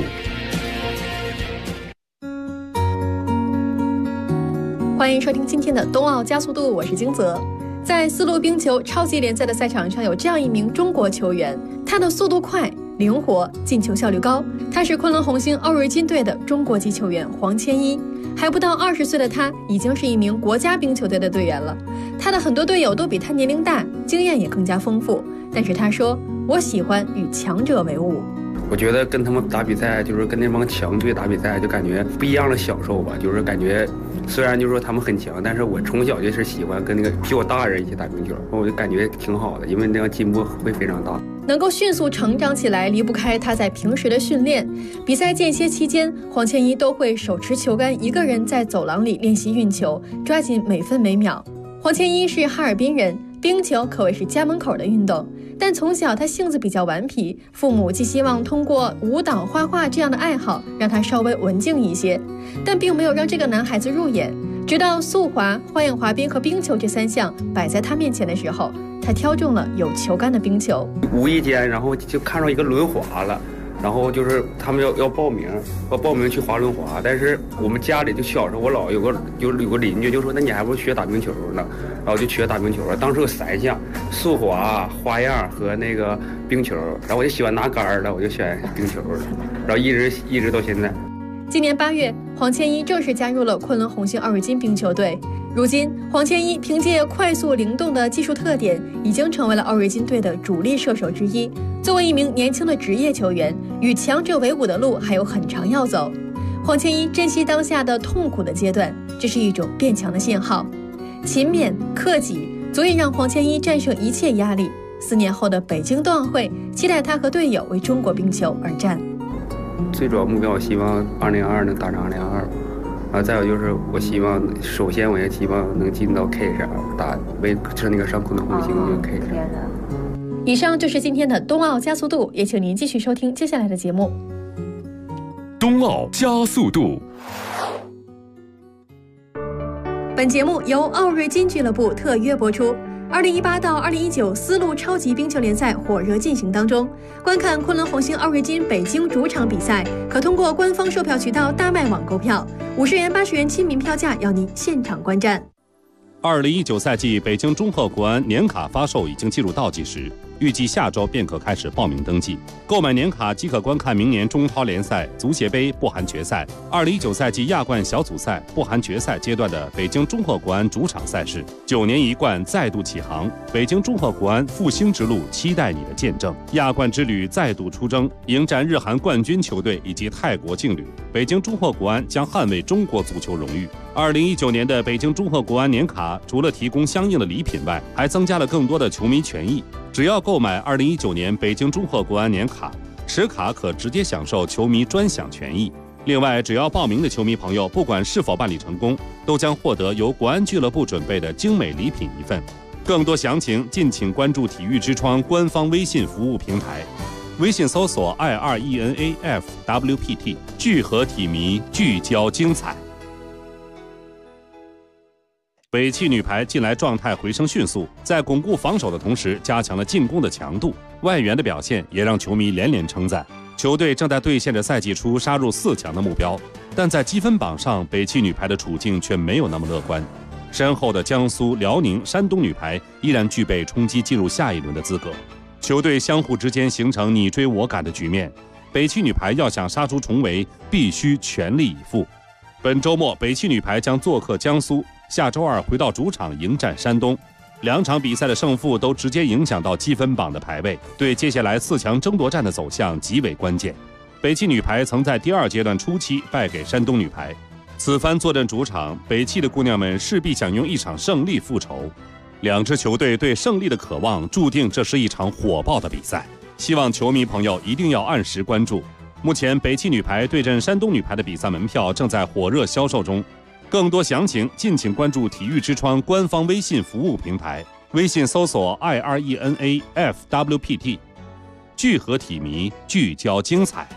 欢迎收听今天的冬奥加速度，我是金泽。在丝路冰球超级联赛的赛场上，有这样一名中国球员，他的速度快、灵活，进球效率高。他是昆仑红星奥瑞金队的中国籍球员黄千一。还不到20岁的他，已经是一名国家冰球队的队员了。他的很多队友都比他年龄大，经验也更加丰富。但是他说：“我喜欢与强者为伍。” 我觉得跟他们打比赛，就是跟那帮强队打比赛，就感觉不一样的享受吧。就是感觉，虽然就是说他们很强，但是我从小就是喜欢跟那个比我大的人一起打冰球，我就感觉挺好的，因为那样进步会非常大。 能够迅速成长起来，离不开他在平时的训练。比赛间歇期间，黄千一都会手持球杆，一个人在走廊里练习运球，抓紧每分每秒。黄千一是哈尔滨人，冰球可谓是家门口的运动。但从小他性子比较顽皮，父母寄希望通过舞蹈、画画这样的爱好让他稍微文静一些，但并没有让这个男孩子入眼。直到速滑、花样滑冰和冰球这3项摆在他面前的时候，他挑中了有球杆的冰球。 无意间，然后就看到一个轮滑了。然后就是他们要报名去滑轮滑，但是我们家里就小时候我老有个邻居就说，那你还不如学打冰球呢，然后就学打冰球了。当时有3项：速滑、花样和那个冰球。然后我就喜欢拿杆了，我就选冰球了，然后一直到现在。 今年8月，黄千一正式加入了昆仑红星奥瑞金冰球队。如今，黄千一凭借快速灵动的技术特点，已经成为了奥瑞金队的主力射手之一。作为一名年轻的职业球员，与强者为伍的路还有很长要走。黄千一珍惜当下的痛苦的阶段，这是一种变强的信号。勤勉克己，足以让黄千一战胜一切压力。4年后的北京冬奥会，期待他和队友为中国冰球而战。 最主要目标，我希望2022能打上2022。再有就是，首先我也希望能进到 K 上是那个上昆仑红星就 K 上。 以上就是今天的冬奥加速度，也请您继续收听接下来的节目。 冬奥加速度。 本节目由奥瑞金俱乐部特约播出。2018到2019丝路超级冰球联赛火热进行当中，观看昆仑红星奥瑞金北京主场比赛，可通过官方售票渠道大麦网购票，50元、80元亲民票价，要您现场观战。 2019赛季北京中赫国安年卡发售已经进入倒计时，预计下周便可开始报名登记。购买年卡即可观看明年中超联赛、足协杯不含决赛、2019赛季亚冠小组赛不含决赛阶段的北京中赫国安主场赛事。9年一冠再度起航，北京中赫国安复兴之路期待你的见证。亚冠之旅再度出征，迎战日韩冠军球队以及泰国劲旅。北京中赫国安将捍卫中国足球荣誉。2019年的北京中赫国安年卡除了提供相应的礼品外，还增加了更多的球迷权益。只要购买2019年北京中赫国安年卡，持卡可直接享受球迷专享权益。另外，只要报名的球迷朋友，不管是否办理成功，都将获得由国安俱乐部准备的精美礼品1份。更多详情，敬请关注体育之窗官方微信服务平台，微信搜索 IRENAFWPT， 聚合体迷，聚焦精彩。北汽女排近来状态回升迅速，在巩固防守的同时，加强了进攻的强度，外援的表现也让球迷连连称赞。球队正在兑现着赛季初杀入4强的目标，但在积分榜上，北汽女排的处境却没有那么乐观。身后的江苏、辽宁、山东女排依然具备冲击进入下一轮的资格。球队相互之间形成你追我赶的局面，北汽女排要想杀出重围，必须全力以赴。本周末，北汽女排将做客江苏，下周2回到主场迎战山东。2场比赛的胜负都直接影响到积分榜的排位，对接下来4强争夺战的走向极为关键。北汽女排曾在第2阶段初期败给山东女排，此番坐镇主场，北汽的姑娘们势必想用一场胜利复仇。2支球队对胜利的渴望，注定这是一场火爆的比赛。希望球迷朋友一定要按时关注。目前，北汽女排对阵山东女排的比赛门票正在火热销售中。更多详情，敬请关注体育之窗官方微信服务平台，微信搜索 IRENAFWPT， 聚合体迷，聚焦精彩。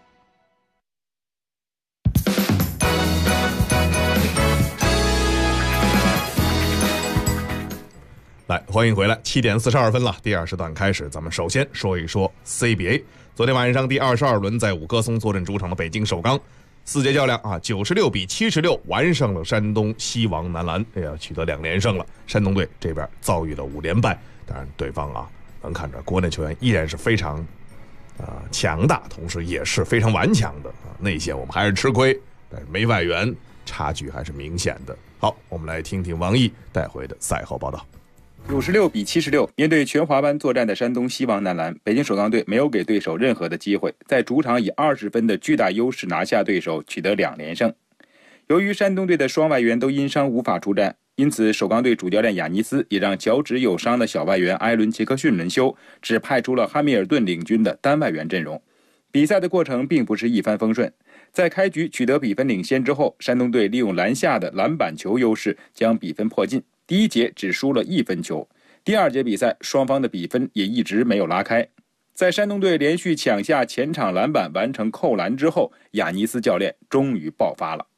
来，欢迎回来，7点42分了，第2时段开始，咱们首先说一说 CBA。昨天晚上第22轮，在五棵松坐镇主场的北京首钢，4节较量啊，96比76完胜了山东西王男篮，取得2连胜了。山东队这边遭遇了5连败，当然对方啊，能看着国内球员依然是非常强大，同时也是非常顽强的啊。内线我们还是吃亏，但是没外援，差距还是明显的。好，我们来听听王毅带回的赛后报道。 96比76，面对全华班作战的山东西王男篮，北京首钢队没有给对手任何的机会，在主场以20分的巨大优势拿下对手，取得2连胜。由于山东队的双外援都因伤无法出战，因此首钢队主教练雅尼斯也让脚趾有伤的小外援埃伦·杰克逊轮休，只派出了汉密尔顿领军的单外援阵容。比赛的过程并不是一帆风顺，在开局取得比分领先之后，山东队利用篮下的篮板球优势将比分迫近。第1节只输了1分球，第2节比赛双方的比分也一直没有拉开。在山东队连续抢下前场篮板完成扣篮之后，亚尼斯教练终于爆发了。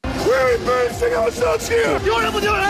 丢人不丢人？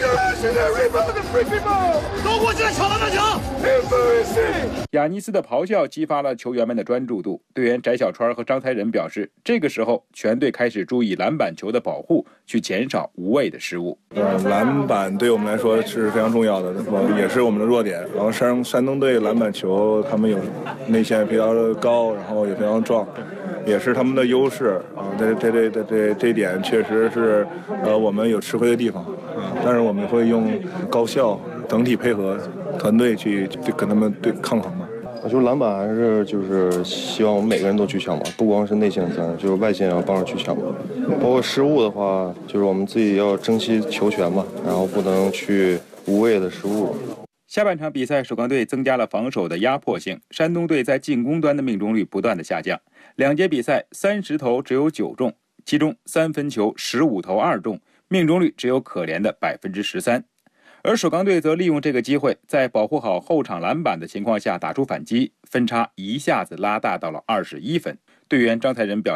都过去抢篮板球！ 亚尼斯的咆哮激发了球员们的专注度。队员翟小川和张才仁表示，这个时候全队开始注意篮板球的保护，去减少无谓的失误。 篮板对我们来说是非常重要的，也是我们的弱点。然后山东队篮板球他们有内线比较高，然后也非常壮，也是他们的优势啊。这一点确实是我们有吃亏的地方，但是我们会用高效整体配合团队去跟他们抗衡嘛。 我觉得篮板还是就是希望我们每个人都去抢吧，不光是内线的责任，就是外线要帮着去抢吧。包括失误的话，就是我们自己要珍惜球权嘛，然后不能去无谓的失误。 下半场比赛，首钢队增加了防守的压迫性，山东队在进攻端的命中率不断的下降，2节比赛30投只有9中，其中3分球15投2中，命中率只有可怜的13%。而首钢队则利用这个机会，在保护好后场篮板的情况下打出反击，分差一下子拉大到了21分。队员张才仁表示，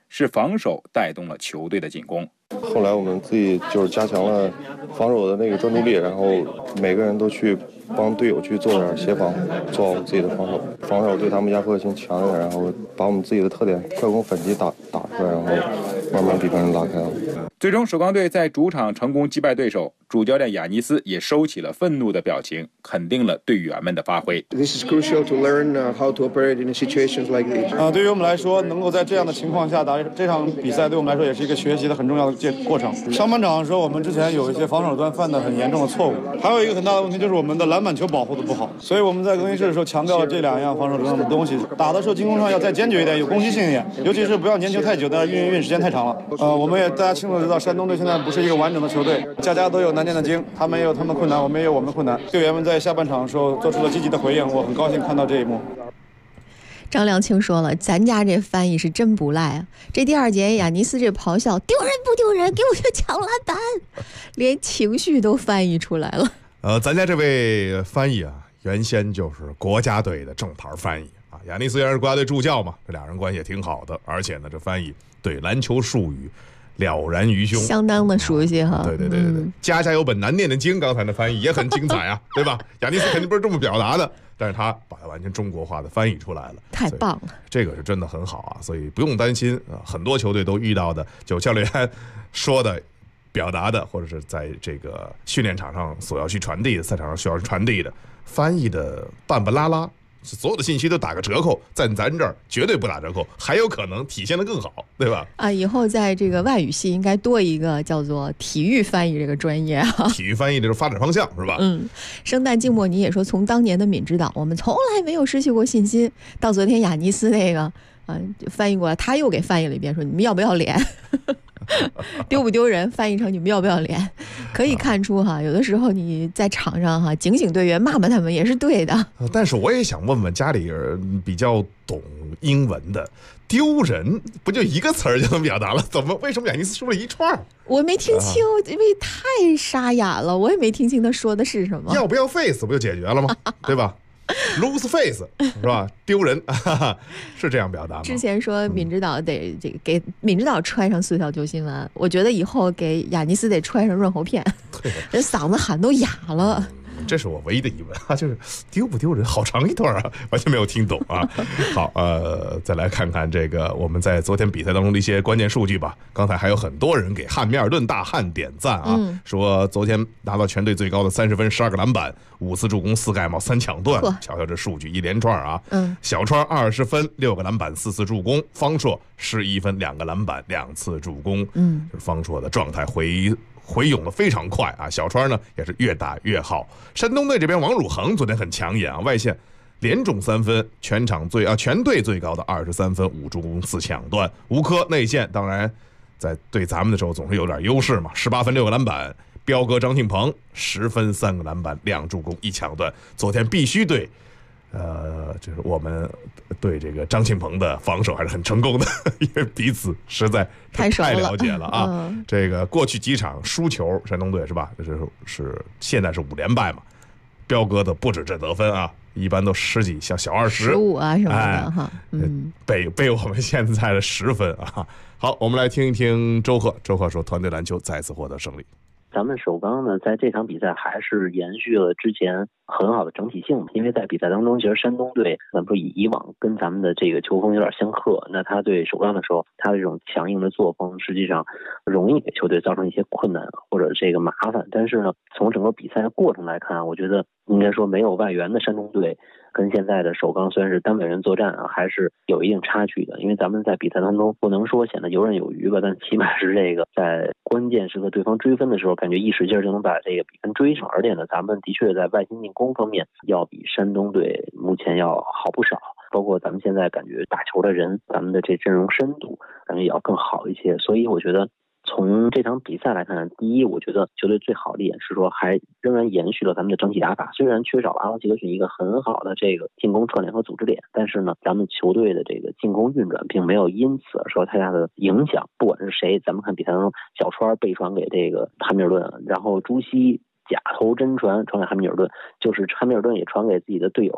是防守带动了球队的进攻。 后来我们自己就是加强了防守的那个专注力，然后每个人都去帮队友去做点协防，做好自己的防守，防守对他们压迫性强一点，然后把我们自己的特点快攻反击打出来，然后慢慢比别人拉开了。 最终首钢队在主场成功击败对手，主教练亚尼斯也收起了愤怒的表情，肯定了队员们的发挥。 This is crucial to learn how to operate in situations like this. 对于我们来说，能够在这样的情况下打这场比赛，对我们来说也是一个学习的很重要的过程。上半场的时候，我们之前有一些防守端犯的很严重的错误，还有一个很大的问题就是我们的篮板球保护的不好，所以我们在更衣室的时候强调了这2样防守端的东西。打的时候进攻上要再坚决一点，有攻击性一点，尤其是不要粘球太久，但是运时间太长了。我们也大家清楚知道，山东队现在不是一个完整的球队，家都有难念的经，他们也有他们困难，我们也有我们的困难。队员们在下半场的时候做出了积极的回应，我很高兴看到这一幕。 张亮清说了，咱家这翻译是真不赖啊！这第2节亚尼斯这咆哮，丢人不丢人，给我去抢篮板，连情绪都翻译出来了。 咱家这位翻译啊，原先就是国家队的正牌翻译啊。亚尼斯原是国家队助教嘛，这2人关系也挺好的，而且呢，这翻译对篮球术语了然于胸， 相当的熟悉哈。 对，家有本难念的经，刚才的翻译也很精彩啊，对吧？亚尼斯肯定不是这么表达的，但是他把它完全中国化的翻译出来了， 太棒了， 这个是真的很好啊，所以不用担心啊。很多球队都遇到的，就教练员说的、表达的，或者是在这个训练场上所要去传递的、赛场上需要传递的，翻译的半拉拉。所有的信息都打个折扣，在咱这儿绝对不打折扣，还有可能体现得更好，对吧？ 以后在这个外语系应该多一个叫做体育翻译这个专业啊。 体育翻译这种发展方向是吧？ 生旦净末，你也说从当年的闵指导，我们从来没有失去过信心，到昨天亚尼斯那个翻译过来，他又给翻译了一遍，说你们要不要脸？丢不丢人翻译成你们要不要脸？可以看出哈，有的时候你在场上哈警醒队员，骂他们也是对的。 但是我也想问问家里人比较懂英文的，丢人不就一个词儿就能表达了？为什么亚尼斯说了一串？ 我没听清，因为太沙哑了，我也没听清他说的是什么。 要不要 face 不就解决了吗？对吧？lose face 是吧？丢人是这样表达吗？ 之前说闵指导得这个给闵指导揣上速效救心丸，我觉得以后给亚尼斯得揣上润喉片，这嗓子喊都哑了。 这是我唯一的疑问啊，就是丢不丢人？好长一段啊，完全没有听懂啊。好，再来看看这个我们在昨天比赛当中的一些关键数据吧。刚才还有很多人给汉密尔顿大汉点赞啊，说昨天拿到全队最高的30分、12个篮板、5次助攻、4盖帽、3抢断。瞧瞧这数据一连串啊。小川20分、6个篮板、4次助攻；方硕11分、2个篮板、2次助攻。就是方硕的状态回涌的非常快啊，小川呢也是越打越好。山东队这边王汝恒昨天很抢眼啊，外线连中3分，全队最高的23分、5助攻、4抢断。吴科内线当然在对咱们的时候总是有点优势嘛，18分、6个篮板。彪哥张庆鹏10分、3个篮板、2助攻、1抢断。昨天必须对就是我们对这个张庆鹏的防守还是很成功的，因为彼此实在太了解了啊。这个过去几场输球，山东队是吧？是现在是5连败嘛。彪哥的不止这得分啊，一般都10几，像小20、 15啊什么的哈。 被我们现在的10分啊。好，我们来听一听周贺。周贺说，团队篮球再次获得胜利。 咱们首钢呢，在这场比赛还是延续了之前很好的整体性，因为在比赛当中，其实山东队以往跟咱们的这个球风有点相克，那他对首钢的时候，他的这种强硬的作风，实际上容易给球队造成一些困难或者这个麻烦。但是呢，从整个比赛的过程来看，我觉得应该说没有外援的山东队跟现在的首钢虽然是单北人作战啊，还是有一定差距的。因为咱们在比赛当中不能说显得游刃有余吧，但起码是这个在关键时刻对方追分的时候，感觉一使劲就能把这个比分追上。而且呢，咱们的确在外线进攻方面要比山东队目前要好不少，包括咱们现在感觉打球的人，咱们的这阵容深度感觉也要更好一些。所以我觉得从这场比赛来看，第一，我觉得球队最好的一点是说，还仍然延续了咱们的整体打法。虽然缺少了阿劳奇克逊一个很好的这个进攻串联和组织点，但是呢，咱们球队的这个进攻运转并没有因此而受到太大的影响。不管是谁，咱们看比赛当中，小川背传给这个汉密尔顿，然后朱熹假投真传给汉密尔顿，就是汉密尔顿也传给自己的队友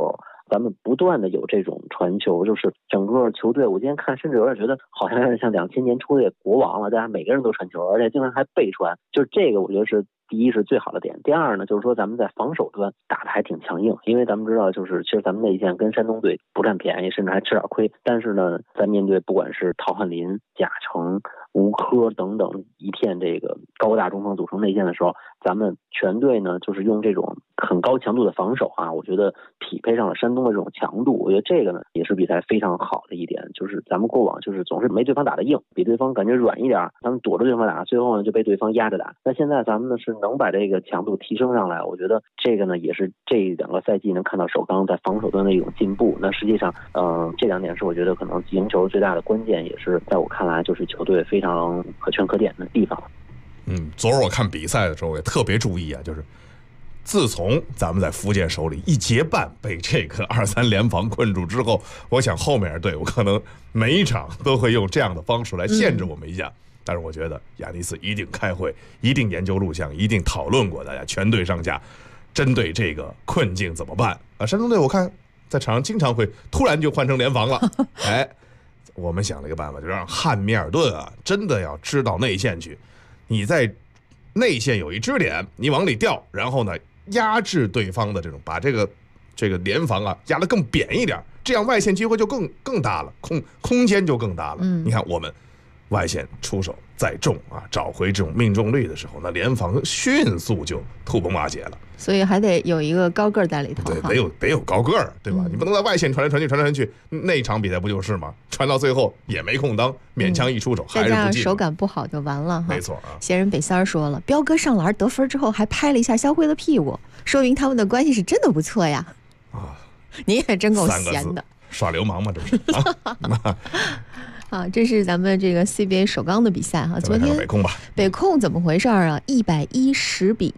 咱们不断的有这种传球，就是整个球队，我今天看甚至有点觉得好像像2000年初的国王了，大家每个人都传球，而且经常还背传，就是这个我觉得是第一是最好的点。第二呢，就是说咱们在防守端打得还挺强硬，因为咱们知道就是其实咱们内线跟山东队不占便宜，甚至还吃点亏，但是呢，在面对不管是陶汉林、贾诚、吴科等等一片这个高大中锋组成内线的时候，咱们全队呢就是用这种很高强度的防守啊，我觉得匹配上了山东的这种强度。我觉得这个呢也是比赛非常好的一点，就是咱们过往就是总是没对方打得硬，比对方感觉软一点，咱们躲着对方打，最后呢就被对方压着打。那现在咱们呢是能把这个强度提升上来，我觉得这个呢也是这2个赛季能看到首钢在防守端的一种进步。那实际上这2点是我觉得可能赢球最大的关键，也是在我看来就是球队非常可圈可点的地方。 昨儿我看比赛的时候也特别注意啊，就是自从咱们在福建手里1节半被这个2-3联防困住之后，我想后面的队伍可能每一场都会用这样的方式来限制我们一下。但是我觉得亚尼斯一定开会，一定研究录像，一定讨论过，大家全队上下针对这个困境怎么办啊？山东队我看在场上经常会突然就换成联防了，我们想了一个办法，就让汉密尔顿啊真的要知道内线去。你在内线有一支点，你往里调，然后呢压制对方的这种，把这个联防啊压得更扁一点，这样外线机会就更大了，空间就更大了。你看我们外线出手再重啊，找回这种命中率的时候，那联防迅速就土崩瓦解了。 所以还得有一个高个在里头。 对，得有高个儿，对吧？你不能在外线传来传去，那场比赛不就是吗？传到最后也没空当，勉强一出手还是不进。再加上手感不好就完了。 没错啊。 闲人北三说了，彪哥上篮得分之后还拍了一下肖辉的屁股，说明他们的关系是真的不错呀。你也真够闲的。 耍流氓嘛，这是啊，这是咱们这个 CBA 首钢的比赛哈。昨天北控怎么回事啊？110比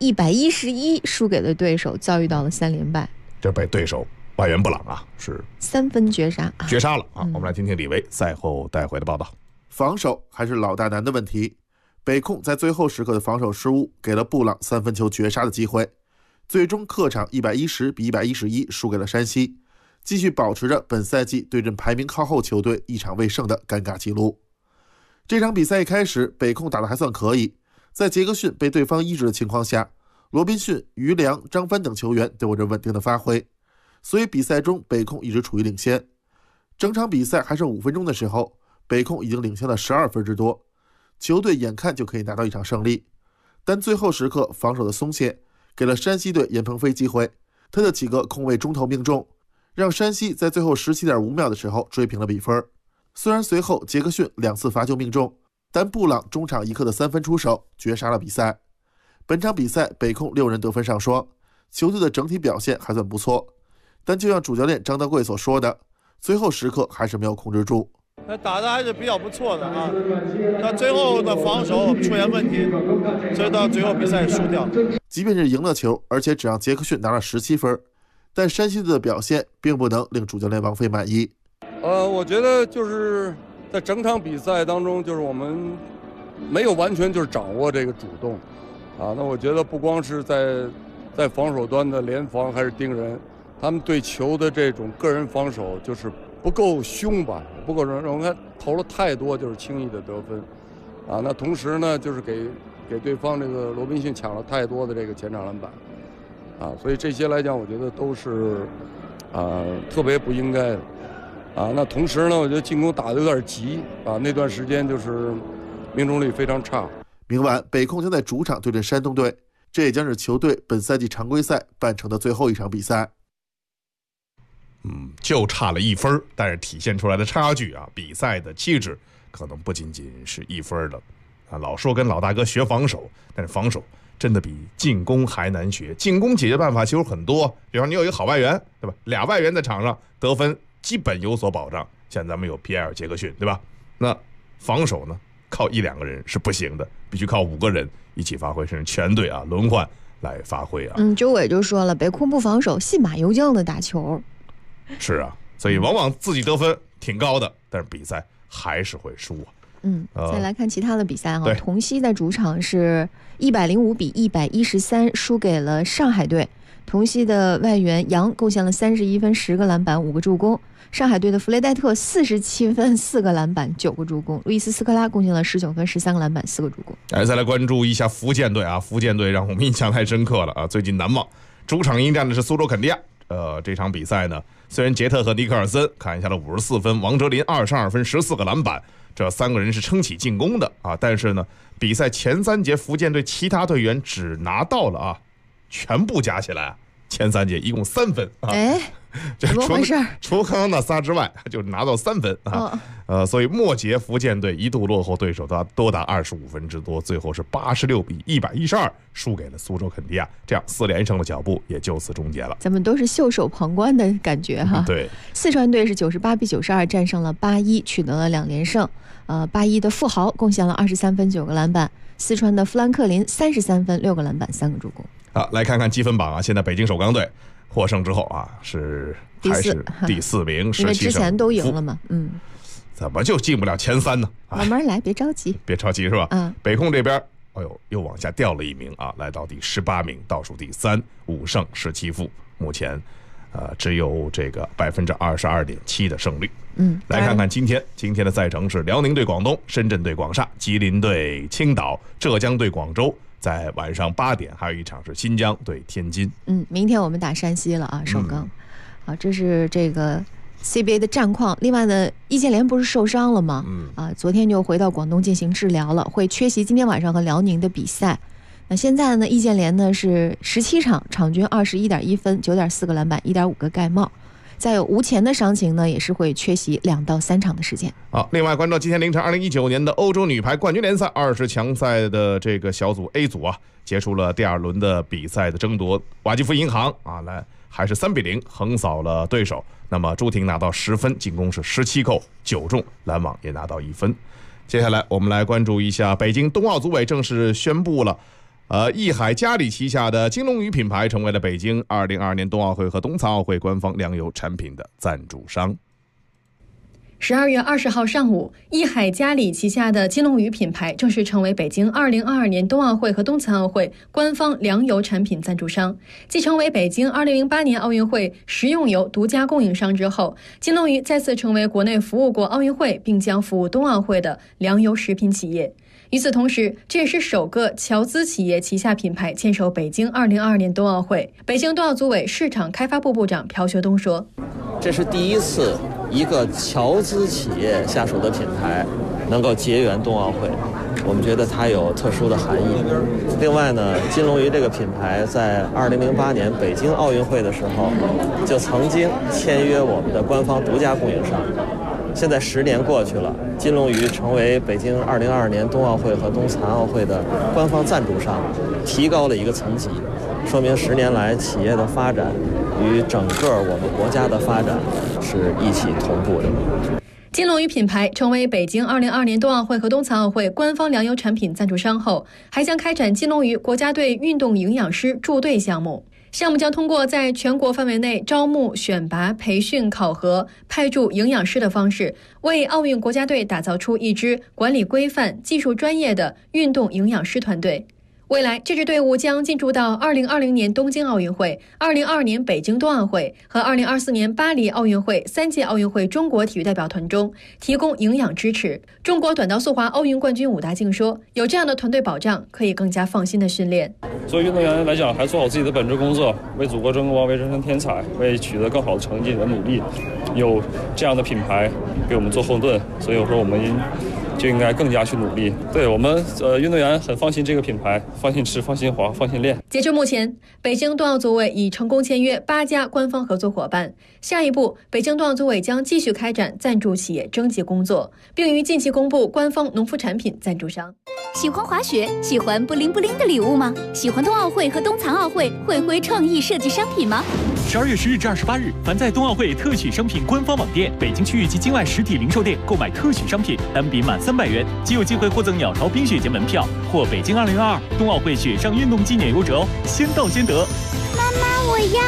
111输给了对手，遭遇到了3连败。 这被对手外援布朗啊是 3分绝杀了啊！我们来听听李维赛后带回的报道。 防守还是老大难的问题，北控在最后时刻的防守失误，给了布朗3分球绝杀的机会，最终客场110比111输给了山西。继续保持着本赛季对阵排名靠后球队1场未胜的尴尬记录。这场比赛一开始，北控打得还算可以，在杰克逊被对方抑制的情况下，罗宾逊、于良、张帆等球员都有着稳定的发挥，所以比赛中北控一直处于领先。整场比赛还剩5分钟的时候，北控已经领先了12分之多，球队眼看就可以拿到一场胜利。但最后时刻防守的松懈，给了山西队严鹏飞机会，他的几个空位中投命中，让山西在最后17.5秒的时候追平了比分。虽然随后杰克逊2次罚球命中，但布朗中场一刻的3分出手绝杀了比赛。本场比赛北控6人得分上双，球队的整体表现还算不错，但就像主教练张德贵所说的，最后时刻还是没有控制住。 打的还是比较不错的啊，但最后的防守出现问题，所以到最后比赛输掉。 即便是赢了球，而且只让杰克逊拿了17分，但山西队的表现并不能令主教练王飞满意。 我觉得就是在整场比赛当中，就是我们没有完全就是掌握这个主动，啊，那我觉得不光是在防守端的联防还是盯人，他们对球的这种个人防守就是不够凶吧，不够人，我看投了太多就是轻易的得分，啊，那同时呢就是给对方这个罗宾逊抢了太多的这个前场篮板。啊，所以这些来讲，我觉得都是特别不应该的啊。那同时呢，我觉得进攻打得有点急啊，那段时间就是命中率非常差。 明晚北控将在主场对阵山东队，这也将是球队本赛季常规赛办成的最后一场比赛。 就差了1分，但是体现出来的差距啊，比赛的气质可能不仅仅是1分的啊。老说跟老大哥学防守，但是防守真的比进攻还难学。进攻解决办法其实很多，比方你有一个好外援，对吧？2外援在场上得分基本有所保障，像咱们有皮埃尔·杰克逊，对吧？那防守呢，靠1-2个人是不行的，必须靠5个人一起发挥，甚至全队啊轮换来发挥啊。 周伟就说了，北控不防守，信马由缰的打球。 是啊，所以往往自己得分挺高的，但是比赛还是会输啊。 再来看其他的比赛哈，同曦在主场是105比113输给了上海队。 同曦的外援杨贡献了31分10个篮板5个助攻，上海队的弗雷戴特47分4个篮板9个助攻，路易斯斯科拉贡献了19分13个篮板4个助攻。 再来关注一下福建队啊，福建队让我们印象太深刻了啊，最近难忘，主场迎战的是苏州肯尼亚。这场比赛呢，虽然杰特和尼克尔森砍下了54分，王哲林22分14个篮板，这3个人是撑起进攻的啊，但是呢，比赛前3节福建队其他队员只拿到了全部加起来前3节一共3分啊。 怎么回事？ 除刚刚那仨之外，就拿到3分啊。所以末节福建队一度落后对手多达25分之多，最后是86比112输给了苏州肯尼亚，这样4连胜的脚步也就此终结了。 咱们都是袖手旁观的感觉哈。 对， 四川队是98比92战胜了81，取得了2连胜。81的富豪贡献了23分9个篮板，四川的富兰克林33分6个篮板3个助攻。 好，来看看积分榜啊，现在北京首钢队获胜之后还是第4名， 因为之前都赢了嘛。 怎么就进不了前3呢？ 慢慢来，别着急， 别着急是吧？北控这边，又往下掉了1名啊，来到第18名，倒数第3，5胜17负，目前只有这个22.7%的胜率。来看看今天的赛程是辽宁对广东，深圳对广厦，吉林对青岛，浙江对广州。在晚上8点，还有一场是新疆对天津。 明天我们打山西了啊，首钢。这是这个 CBA 的战况。另外呢，易建联不是受伤了吗？昨天就回到广东进行治疗了，会缺席今天晚上和辽宁的比赛。那现在呢，易建联呢是17场，场均21.1分，9.4个篮板，1.5个盖帽。再有吴前的伤情呢，也是会缺席2到3场的时间。 好，另外关注今天凌晨2019年的欧洲女排冠军联赛20强赛的这个小组 A 组结束了第2轮的比赛的争夺，瓦基弗银行还是3比0横扫了对手。那么朱婷拿到10分，进攻是17扣9中，篮网也拿到1分。接下来我们来关注一下北京冬奥组委正式宣布了。益海嘉里旗下的金龙鱼品牌成为了北京2022年冬奥会和冬残奥会官方粮油产品的赞助商。 12月20号上午，益海嘉里旗下的金龙鱼品牌正式成为北京2022年冬奥会和冬残奥会官方粮油产品赞助商。继成为北京2008年奥运会食用油独家供应商之后，金龙鱼再次成为国内服务过奥运会并将服务冬奥会的粮油食品企业。与此同时，这也是首个侨资企业旗下品牌牵手北京2022年冬奥会。北京冬奥组委市场开发部部长朴学东说：“ 这是第一次一个侨资企业下属的品牌能够结缘冬奥会，我们觉得它有特殊的含义。另外呢，金龙鱼这个品牌在2008年北京奥运会的时候就曾经签约我们的官方独家供应商。现在10年过去了，金龙鱼成为北京2022年冬奥会和冬残奥会的官方赞助商，提高了一个层级，说明10年来企业的发展与整个我们国家的发展是一起同步的。 金龙鱼品牌成为北京2022年冬奥会和冬残奥会官方粮油产品赞助商后，还将开展金龙鱼国家队运动营养师驻队项目。项目将通过在全国范围内招募、选拔、培训、考核、派驻营养师的方式，为奥运国家队打造出一支管理规范、技术专业的运动营养师团队。未来，这支队伍将进驻到2020年东京奥运会、2022年北京冬奥会和2024年巴黎奥运会3届奥运会中国体育代表团中，提供营养支持。中国短道速滑奥运冠军武大靖说：“有这样的团队保障，可以更加放心的训练。 作为运动员来讲，还做好自己的本职工作，为祖国争光，为人生添彩，为取得更好的成绩而努力。有这样的品牌给我们做后盾，所以我说我们就应该更加去努力。对我们运动员很放心这个品牌，放心吃，放心滑，放心练。” 截至目前，北京冬奥组委已成功签约8家官方合作伙伴。下一步，北京冬奥组委将继续开展赞助企业征集工作，并于近期公布官方农副产品赞助商。 喜欢滑雪，喜欢布灵布灵的礼物吗？喜欢冬奥会和冬残奥会会挥创意设计商品吗 ？12月10日至28日，凡在冬奥会特许商品官方网店、北京区域及境外实体零售店购买特许商品，单笔满300元，即有机会获赠鸟巢冰雪节门票或北京2022冬奥会雪上运动纪念游折哦，先到先得。 妈妈，我要。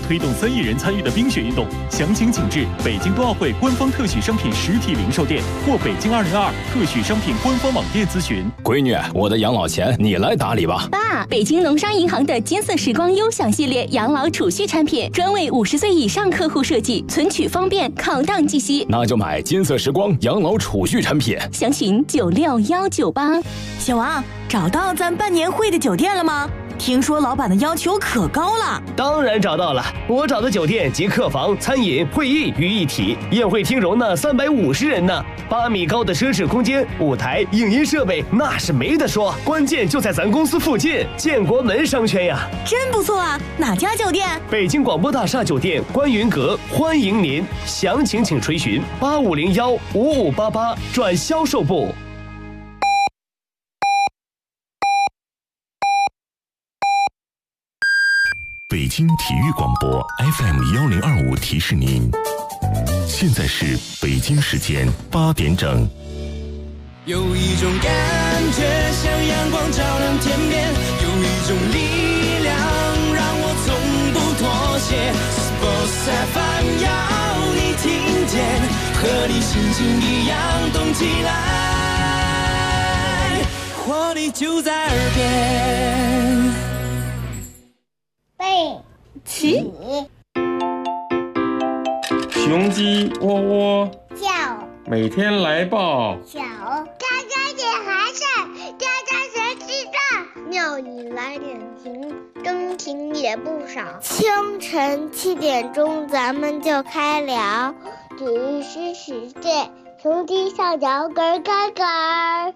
推动3亿人参与的冰雪运动。详情请至北京冬奥会官方特许商品实体零售店或北京202特许商品官方网店咨询。 闺女，我的养老钱你来打理吧。 爸，北京农商银行的金色时光优享系列养老储蓄产品，专为50岁以上客户设计，存取方便，抗荡计息。 那就买金色时光养老储蓄产品。 详询96198。 小王，找到咱办年会的酒店了吗？听说老板的要求可高了。 当然找到了，我找的酒店集客房、餐饮、会议于一体，宴会厅容纳350人呢，8米高的奢侈空间，舞台、影音设备那是没得说，关键就在咱公司附近，建国门商圈呀。 真不错啊！哪家酒店？ 北京广播大厦酒店观云阁，欢迎您，详情请垂询85015588转销售部。 北京体育广播 FM1025提示您，现在是北京时间8点整。 有一种感觉像阳光照亮天边，有一种力量让我从不妥协。Sports FM 要你听见，和你心情一样动起来，活力就在耳边。 背起， 雄鸡窝窝叫， 每天来报小，大家点寒碜，大家学鸡蛋，鸟你来点评，灯停也不少。清晨7点钟咱们就开聊，体育新世界，从地上摇杆杆杆。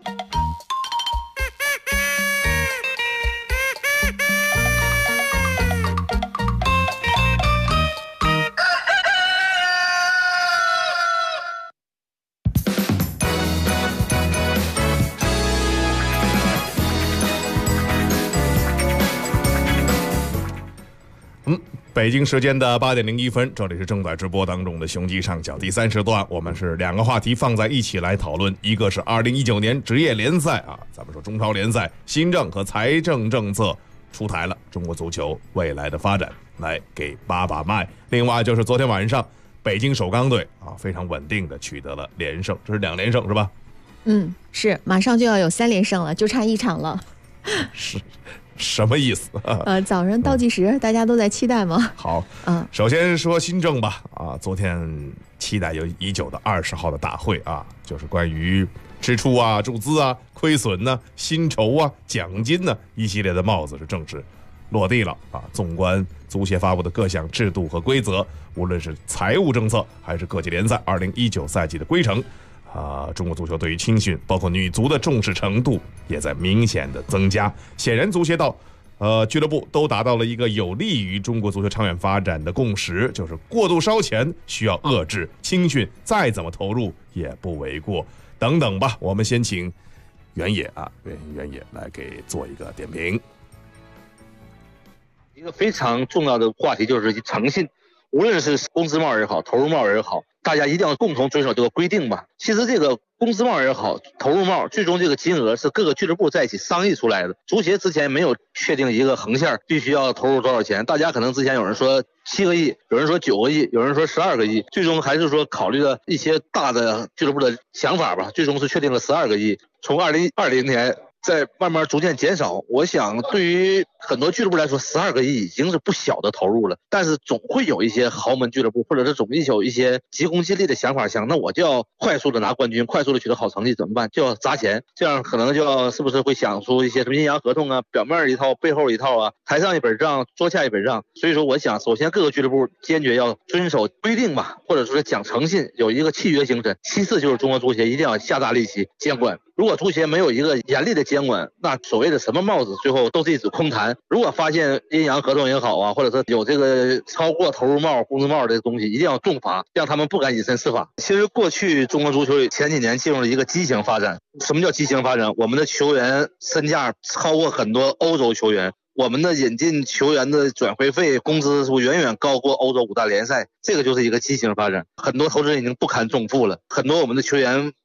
北京时间的8点01分，这里是正在直播当中的雄鸡上脚第3时段，我们是2个话题放在一起来讨论，一个是2019年职业联赛啊，咱们说中超联赛新政和财政政策出台了，中国足球未来的发展来给把脉。另外就是昨天晚上北京首钢队啊，非常稳定的取得了连胜，这是2连胜是吧？ 是，马上就要有3连胜了，就差1场了。 是。什么意思？ 早上倒计时，大家都在期待吗？ 好，首先说新政吧，昨天期待已久的20号的大会啊，就是关于支出啊、注资啊、亏损呢、薪酬啊、奖金呢一系列的帽子是正式落地了啊。纵观足协发布的各项制度和规则，无论是财务政策还是各级联赛2019赛季的规程。中国足球对于青训包括女足的重视程度也在明显的增加，显然足协到俱乐部都达到了一个有利于中国足球长远发展的共识，就是过度烧钱需要遏制，青训再怎么投入也不为过等等吧。我们先请原野来给做一个点评。 一个非常重要的话题就是诚信，无论是工资帽也好，投入帽也好，大家一定要共同遵守这个规定吧。其实这个工资帽也好，投入帽，最终这个金额是各个俱乐部在一起商议出来的。足协之前没有确定一个横线，必须要投入多少钱。大家可能之前有人说7个亿，有人说9个亿，有人说12个亿，最终还是说考虑了一些大的俱乐部的想法吧，最终是确定了12个亿。从2020年在慢慢逐渐减少，我想对于很多俱乐部来说，12个亿已经是不小的投入了。但是总会有一些豪门俱乐部，或者是总有一些急功近利的想法，想那我就要快速的拿冠军，快速的取得好成绩，怎么办？就要砸钱，这样可能就要是不是会想出一些什么阴阳合同啊，表面一套背后一套啊，台上一本账，桌下一本账。所以说我想首先各个俱乐部坚决要遵守规定吧，或者说是讲诚信，有一个契约精神。其次就是中国足协一定要下大力气监管，如果足协没有一个严厉的监管，那所谓的什么帽子最后都是一纸空谈。如果发现阴阳合同也好啊，或者是有这个超过投入帽、工资帽的东西，一定要重罚，让他们不敢以身试法。其实过去中国足球前几年进入了一个畸形发展。什么叫畸形发展？我们的球员身价超过很多欧洲球员，我们的引进球员的转会费、工资是远远高过欧洲5大联赛，这个就是一个畸形发展。很多投资人已经不堪重负了，很多我们的球员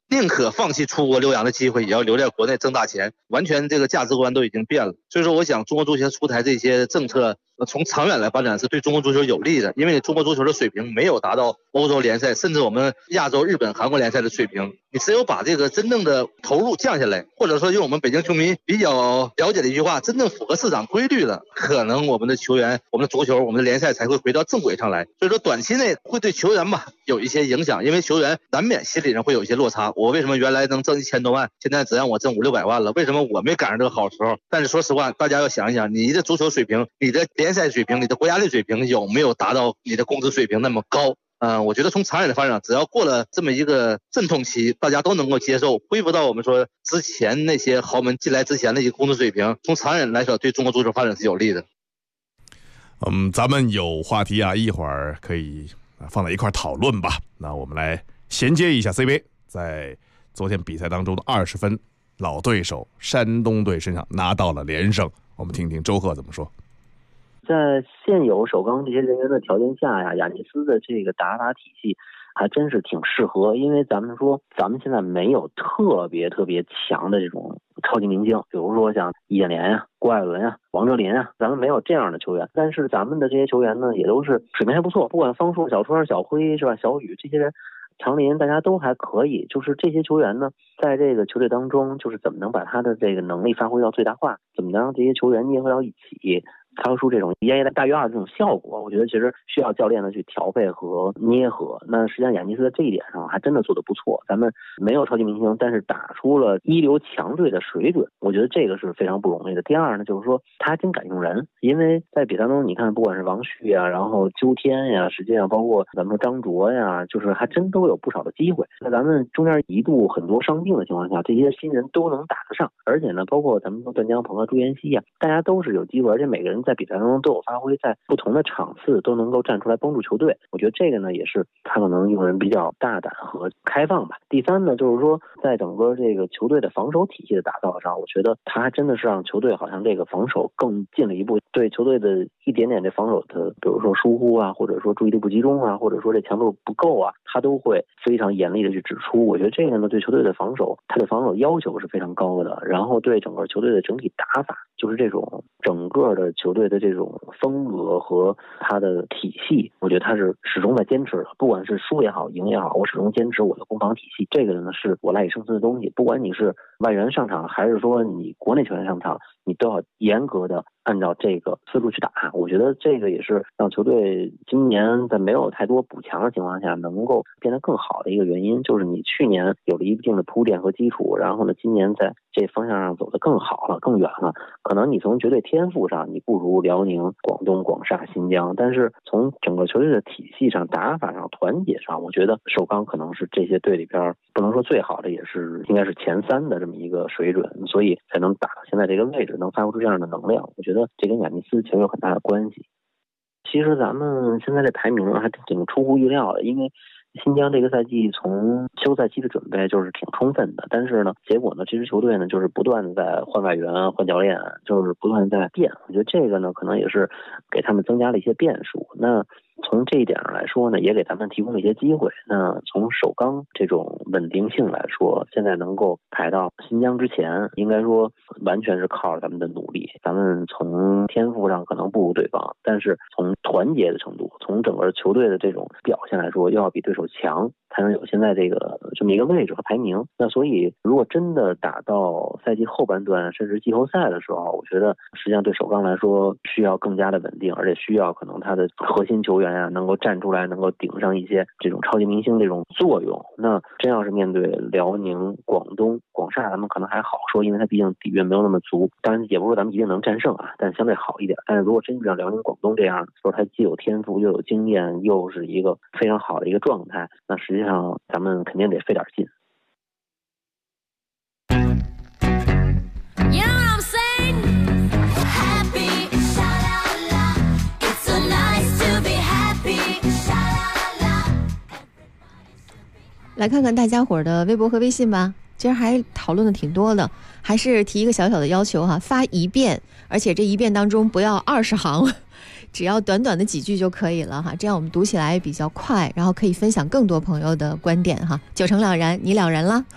宁可放弃出国留洋的机会，也要留在国内挣大钱，完全这个价值观都已经变了。所以说，我想中国足协出台这些政策，从长远来发展是对中国足球有利的，因为中国足球的水平没有达到欧洲联赛，甚至我们亚洲、日本、韩国联赛的水平。你只有把这个真正的投入降下来，或者说用我们北京球迷比较了解的一句话，真正符合市场规律了，可能我们的球员、我们的足球、我们的联赛才会回到正轨上来。所以说，短期内会对球员吧有一些影响，因为球员难免心理上会有一些落差。我为什么原来能挣1000多万，现在只让我挣500-600万了？为什么我没赶上这个好时候？但是说实话，大家要想一想，你的足球水平、你的联赛水平、你的国家队水平有没有达到你的工资水平那么高？我觉得从长远的发展，只要过了这么一个阵痛期，大家都能够接受，恢复到我们说之前那些豪门进来之前的一个工资水平，从长远来说，对中国足球发展是有利的。 咱们有话题啊，一会儿可以放在一块讨论吧。那我们来衔接一下 CBA 在昨天比赛当中的20分，老对手山东队身上拿到了连胜。我们听听周贺怎么说。 在现有首钢这些人员的条件下呀，雅尼斯的这个打法体系还真是挺适合，因为咱们现在没有特别强的这种超级明星，比如说像易建联呀、郭艾伦呀、王哲林啊，咱们没有这样的球员。但是咱们的这些球员呢，也都是水平还不错，不管方硕、小川、小辉是吧，小雨这些人，常林大家都还可以。就是这些球员呢，在这个球队当中，就是怎么能把他的这个能力发挥到最大化，怎么能让这些球员捏合到一起，发挥出这种1+1大于2这种效果，我觉得其实需要教练的去调配和捏合。那实际上雅尼斯在这一点上还真的做得不错，咱们没有超级明星，但是打出了一流强队的水准，我觉得这个是非常不容易的。第二呢，就是说他真敢用人，因为在比赛当中你看，不管是王旭啊，然后鸠天呀，实际上包括咱们说张卓呀，就是还真都有不少的机会。在咱们中间一度很多伤病的情况下，这些新人都能打得上，而且呢，包括咱们说段江鹏啊、朱彦西啊，大家都是有机会，而且每个人在比赛当中都有发挥，在不同的场次都能够站出来帮助球队。我觉得这个呢，也是他可能用人比较大胆和开放吧。第三呢，就是说在整个这个球队的防守体系的打造上，我觉得他还真的是让球队好像这个防守更进了一步，对球队的一点点这防守的，比如说疏忽啊，或者说注意力不集中啊，或者说这强度不够啊，他都会非常严厉的去指出。我觉得这个呢，对球队的防守，他的防守要求是非常高的，然后对整个球队的整体打法，就是这种整个的球队的这种风格和他的体系，我觉得他是始终在坚持的，不管是输也好赢也好，我始终坚持我的攻防体系，这个呢是我赖以生存的东西。不管你是外援上场还是说你国内球员上场，你都要严格的按照这个思路去打。我觉得这个也是让球队今年在没有太多补强的情况下能够变得更好的一个原因，就是你去年有了一定的铺垫和基础，然后呢今年在这方向上走得更好了更远了。可能你从绝对天赋上你不如辽宁、广东、广厦、新疆，但是从整个球队的体系上、打法上、团结上，我觉得首钢可能是这些队里边不能说最好的，也是应该是前3的这么一个水准，所以才能打到现在这个位置，能发挥出这样的能量。我觉得这跟雅尼斯其实有很大的关系。其实咱们现在这排名还挺出乎意料的，因为新疆这个赛季从休赛期的准备就是挺充分的，但是呢，结果呢，这支球队呢就是不断的在换外援、换教练，就是不断的在变。我觉得这个呢，可能也是给他们增加了一些变数。那从这一点上来说呢，也给咱们提供了一些机会。那从首钢这种稳定性来说，现在能够排到新疆之前，应该说完全是靠咱们的努力。咱们从天赋上可能不如对方，但是从团结的程度，从整个球队的这种表现来说，又要比对手强，才能有现在这个这么一个位置和排名。那所以如果真的打到赛季后半段甚至季后赛的时候，我觉得实际上对首钢来说需要更加的稳定，而且需要可能他的核心球员啊能够站出来，能够顶上一些这种超级明星这种作用。那真要是面对辽宁、广东、广厦，咱们可能还好说，因为他毕竟底蕴没有那么足，当然也不是说咱们一定能战胜啊，但相对好一点。但是如果真像辽宁、广东这样说，他既有天赋又有经验，又是一个非常好的一个状态，那实际上咱们肯定得费点劲。 来看看大家伙的微博和微信吧，今儿还讨论的挺多的，还是提一个小小的要求哈，发一遍，而且这一遍当中不要20行。 只要短短的几句就可以了哈，这样我们读起来也比较快，然后可以分享更多朋友的观点哈。九成了然，你了然了？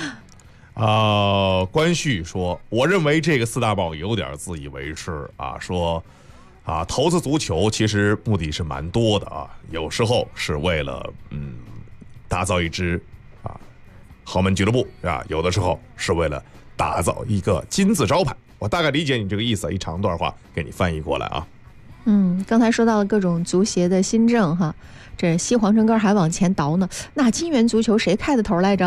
关旭说，我认为这个四大报有点自以为是啊，说投资足球其实目的是蛮多的啊，有时候是为了打造一支豪门俱乐部啊，有的时候是为了打造一个金字招牌。我大概理解你这个意思，一长段话给你翻译过来啊。 刚才说到了各种足协的新政哈，这西皇城根还往前倒呢。那金元足球谁开的头来着？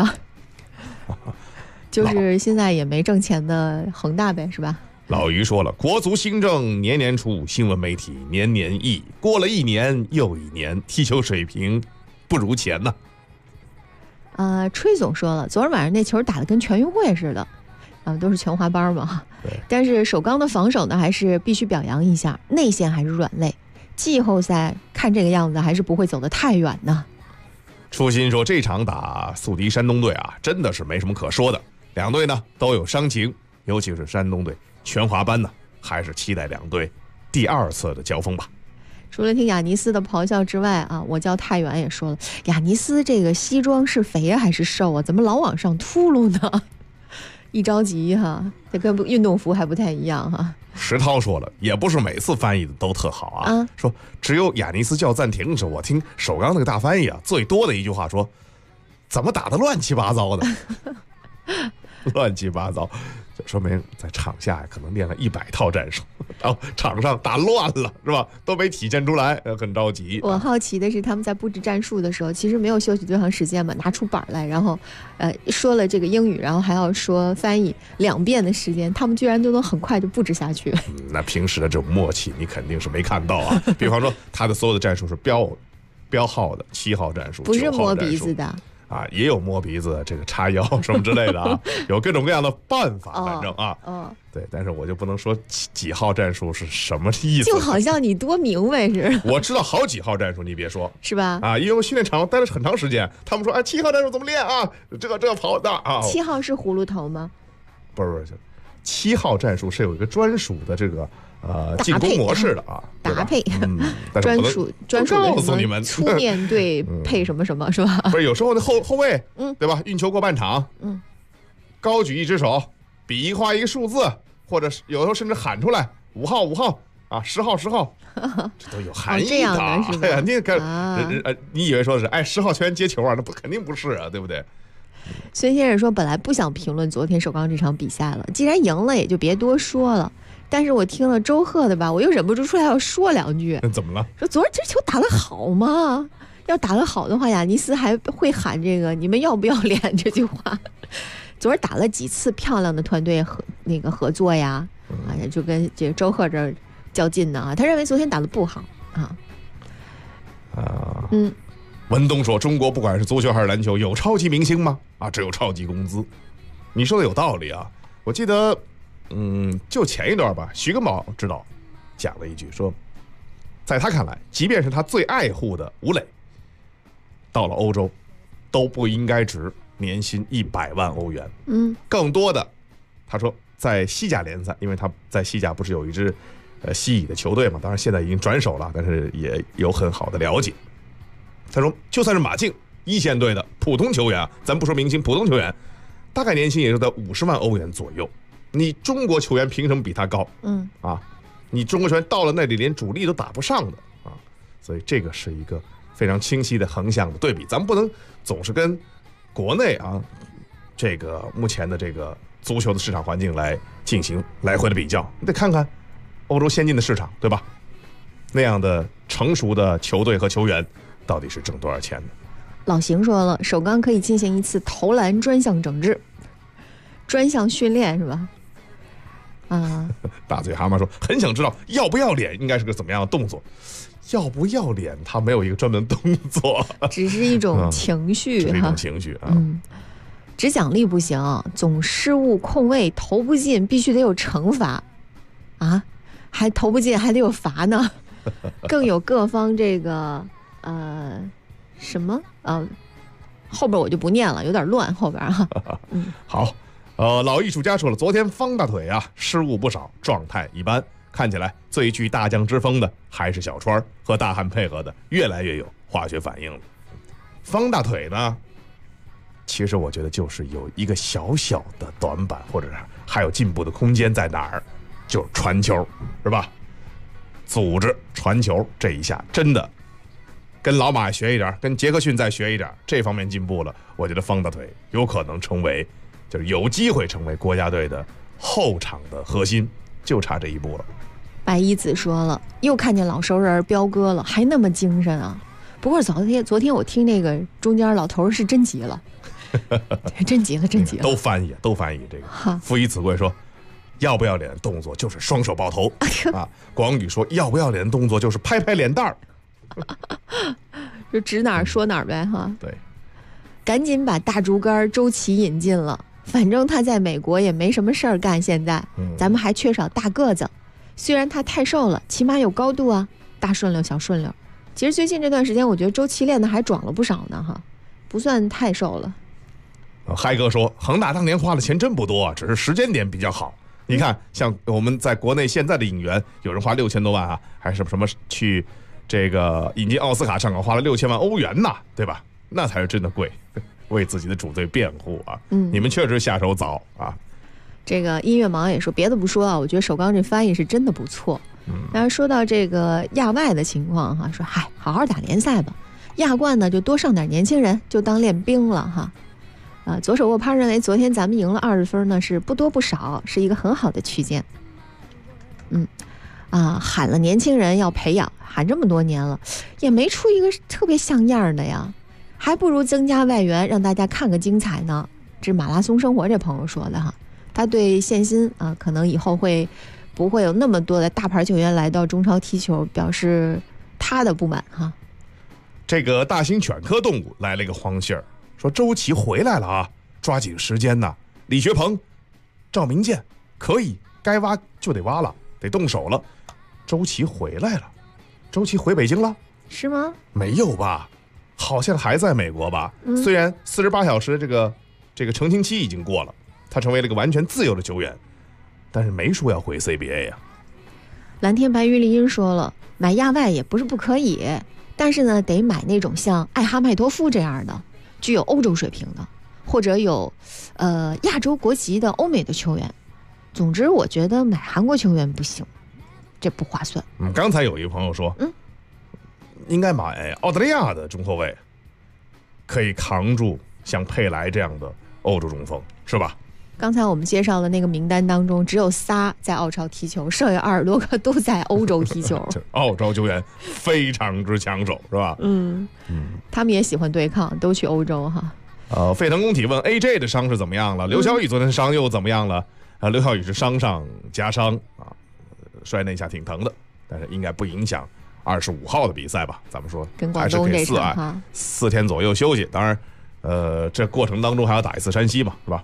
就是现在也没挣钱的恒大呗，是吧？ 老于说了，国足新政年年出，新闻媒体年年议，过了一年又一年，踢球水平不如前呢。 吹总说了，昨儿晚上那球打得跟全运会似的，都是全华班嘛。但是首钢的防守呢，还是必须表扬一下，内线还是软肋，季后赛看这个样子还是不会走得太远呢。 初心说，这场打宿敌山东队真的是没什么可说的，两队呢都有伤情，尤其是山东队全华班呢，还是期待两队第二次的交锋吧。 除了听雅尼斯的咆哮之外我叫太原也说了，雅尼斯这个西装是肥还是瘦啊？怎么老往上秃噜呢？一着急这跟运动服还不太一样石涛说了，也不是每次翻译的都特好说只有雅尼斯叫暂停时，我听首钢那个大翻译最多的一句话说，怎么打得乱七八糟的。乱七八糟，就说明在场下可能练了100套战术，然后场上打乱了，是吧？都没体现出来，很着急。 我好奇的是，他们在布置战术的时候，其实没有休息多长时间嘛，拿出板来，然后说了这个英语，然后还要说翻译2遍的时间，他们居然都能很快就布置下去。 那平时的这种默契，你肯定是没看到比方说，他的所有的战术是标号的7号战术， 不是摸鼻子的。 也有摸鼻子，这个叉腰什么之类的有各种各样的办法，反正对，但是我就不能说几号战术是什么意思， 就好像你多明白似的。 我知道好几号战术，你别说， 是吧？ 因为我训练场待了很长时间，他们说7号战术怎么练这个跑的 7号是葫芦头吗？ 不是，7号战术是有一个专属的这个进攻模式的搭配，专属告诉你们， 粗面对配什么什么是吧？ 不是，有时候那后卫，对吧？运球过半场，高举一只手，比划一个数字，或者是有时候甚至喊出来5号5号10号10号，这都有含义的。 这样的是吧？你以为说是10号球员接球那肯定不是对不对？ 孙先生说，本来不想评论昨天首钢这场比赛了，既然赢了也就别多说了。但是我听了周贺的吧，我又忍不住出来要说2句。 怎么了？ 说昨儿这球打得好吗？要打得好的话，雅尼斯还会喊这个你们要不要脸这句话。昨儿打了几次漂亮的团队合作呀，就跟这周贺这儿较劲呢他认为昨天打得不好文东说，中国不管是足球还是篮球，有超级明星吗？只有超级工资。你说的有道理我记得就前一段吧，徐根宝指导讲了一句，说在他看来，即便是他最爱护的吴磊到了欧洲都不应该值年薪100万欧元。更多的他说在西甲联赛，因为他在西甲不是有一支西乙的球队嘛，当然现在已经转手了，但是也有很好的了解。他说就算是马竞一线队的普通球员咱不说明星，普通球员大概年薪也就在50万欧元左右。你中国球员凭什么比他高？你中国球员到了那里连主力都打不上的所以这个是一个非常清晰的横向的对比，咱们不能总是跟国内这个目前的这个足球的市场环境来进行来回的比较，你得看看欧洲先进的市场，对吧？那样的成熟的球队和球员到底是挣多少钱呢？ 老邢说了，首钢可以进行一次投篮专项整治、专项训练，是吧？ 大嘴蛤蟆说，很想知道要不要脸应该是个怎么样的动作。要不要脸他没有一个专门动作， 只是一种情绪只是一种情绪只奖励不行，总失误空位投不进必须得有惩罚还投不进还得有罚呢。更有各方这个什么后边我就不念了，有点乱后边好，老艺术家说了，昨天方大腿失误不少，状态一般， 看起来最具大将之风的还是小川，和大汉配合的越来越有化学反应了。方大腿呢，其实我觉得就是有一个小小的短板，或者是还有进步的空间在哪儿，就是传球，是吧？组织传球这一下真的跟老马学一点，跟杰克逊再学一点，这方面进步了。我觉得方大腿有可能成为，就是有机会成为国家队的后场的核心，就差这一步了。 白一子说了，又看见老熟人彪哥了，还那么精神啊！不过昨天我听那个中间老头是真急了，真急了，真急了。 都翻译这个。傅一子贵说，要不要脸的动作就是双手抱头啊。广宇说，要不要脸的动作就是拍拍脸蛋儿。 就指哪儿说哪儿呗哈。 对， 赶紧把大竹竿周琦引进了，反正他在美国也没什么事儿干，现在咱们还缺少大个子。虽然他太瘦了，起码有高度啊，大顺溜小顺溜。其实最近这段时间我觉得周琦练的还壮了不少呢哈，不算太瘦了。 嗨哥说，恒大当年花的钱真不多啊，只是时间点比较好。你看像我们在国内现在的引援，有人花6000多万啊，还是什么去这个引进奥斯卡上港花了6000万欧元呐，对吧？那才是真的贵，为自己的主队辩护啊。你们确实下手早啊。 这个音乐盲也说，别的不说啊，我觉得首钢这翻译是真的不错。然后说到这个亚外的情况哈，说嗨，好好打联赛吧，亚冠呢就多上点年轻人，就当练兵了哈。左手握拍认为昨天咱们赢了20分呢，是不多不少，是一个很好的区间。喊了年轻人要培养，喊这么多年了，也没出一个特别像样的呀，还不如增加外援，让大家看个精彩呢。这马拉松生活这朋友说的哈，他对限薪可能以后不会有那么多的大牌球员来到中超踢球，表示他的不满哈。 这个大型犬科动物来了一个黄信儿，说周琦回来了啊，抓紧时间呐！李学鹏、赵明剑可以，该挖就得挖了，得动手了。周琦回来了，周琦回北京了？ 是吗？ 没有吧，好像还在美国吧。虽然48小时这个澄清期已经过了，他成为了一个完全自由的球员，但是没说要回 CBA 呀。 蓝天白云丽音说了，买亚外也不是不可以，但是呢，得买那种像艾哈迈多夫这样的，具有欧洲水平的，或者有亚洲国籍的欧美的球员。总之，我觉得买韩国球员不行，这不划算。 刚才有一个朋友说，应该买澳大利亚的中后卫，可以扛住像佩莱这样的欧洲中锋，是吧？ 刚才我们介绍的那个名单当中，只有仨在澳超踢球，剩下20多个都在欧洲踢球。 澳洲球员非常之抢手，是吧？ 他们也喜欢对抗，都去欧洲哈。 沸腾工体问 AJ 的伤是怎么样了？刘晓宇昨天伤又怎么样了？刘晓宇是伤上加伤啊，摔那一下挺疼的，但是应该不影响25号的比赛吧？咱们说跟广东这场 4天左右休息，当然，这过程当中还要打一次山西嘛，是吧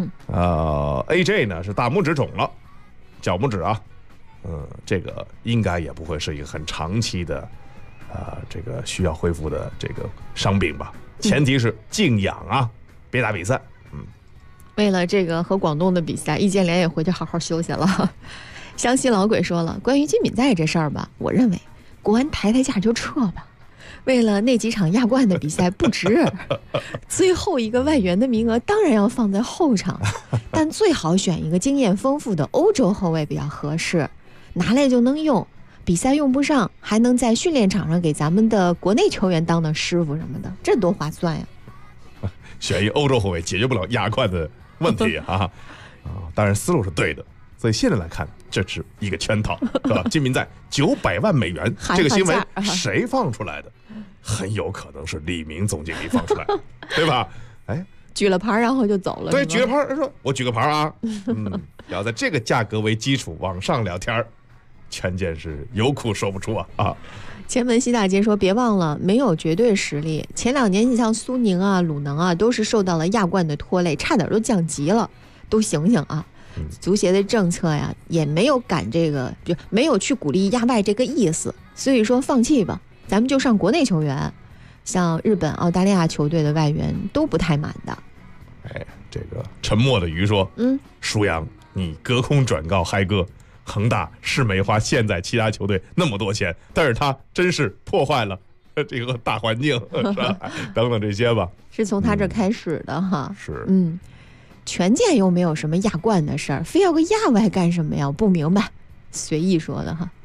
？AJ 呢是大拇指肿了，脚拇指啊，这个应该也不会是一个很长期的，这个需要恢复的这个伤病吧？前提是静养啊，别打比赛。 为了这个和广东的比赛，易建联也回去好好休息了。湘西老鬼说了，关于金敏在这事儿吧，我认为国安抬价就撤吧。为了那几场亚冠的比赛不值，最后一个外援的名额当然要放在后场，但最好选一个经验丰富的欧洲后卫比较合适，拿来就能用，比赛用不上还能在训练场上给咱们的国内球员当师傅什么的，这多划算呀。 选一欧洲后卫解决不了亚冠的问题啊！当然思路是对的，所以现在来看，这是一个圈套，是吧？金敏在900万美元，这个新闻谁放出来的？很有可能是李明总经理放出来的，对吧？ 举了牌然后就走了。 对，举了牌说：“我举个牌啊。”要在这个价格为基础往上聊天，权健是有苦说不出啊！ 前门西大街说，别忘了没有绝对实力。前2年你像苏宁啊、鲁能啊，都是受到了亚冠的拖累，差点都降级了，都醒醒啊！足协的政策呀，也没有赶这个，就没有去鼓励亚外这个意思。所以说放弃吧，咱们就上国内球员，像日本、澳大利亚球队的外援都不太满的。 这个沉默的鱼说，舒阳，你隔空转告嗨哥， 恒大是没花现在其他球队那么多钱，但是他真是破坏了这个大环境，是吧？等等这些吧， 是从他这开始的哈。 是， 权健又没有什么亚冠的事儿，非要个亚外干什么呀？我不明白，随意说的哈。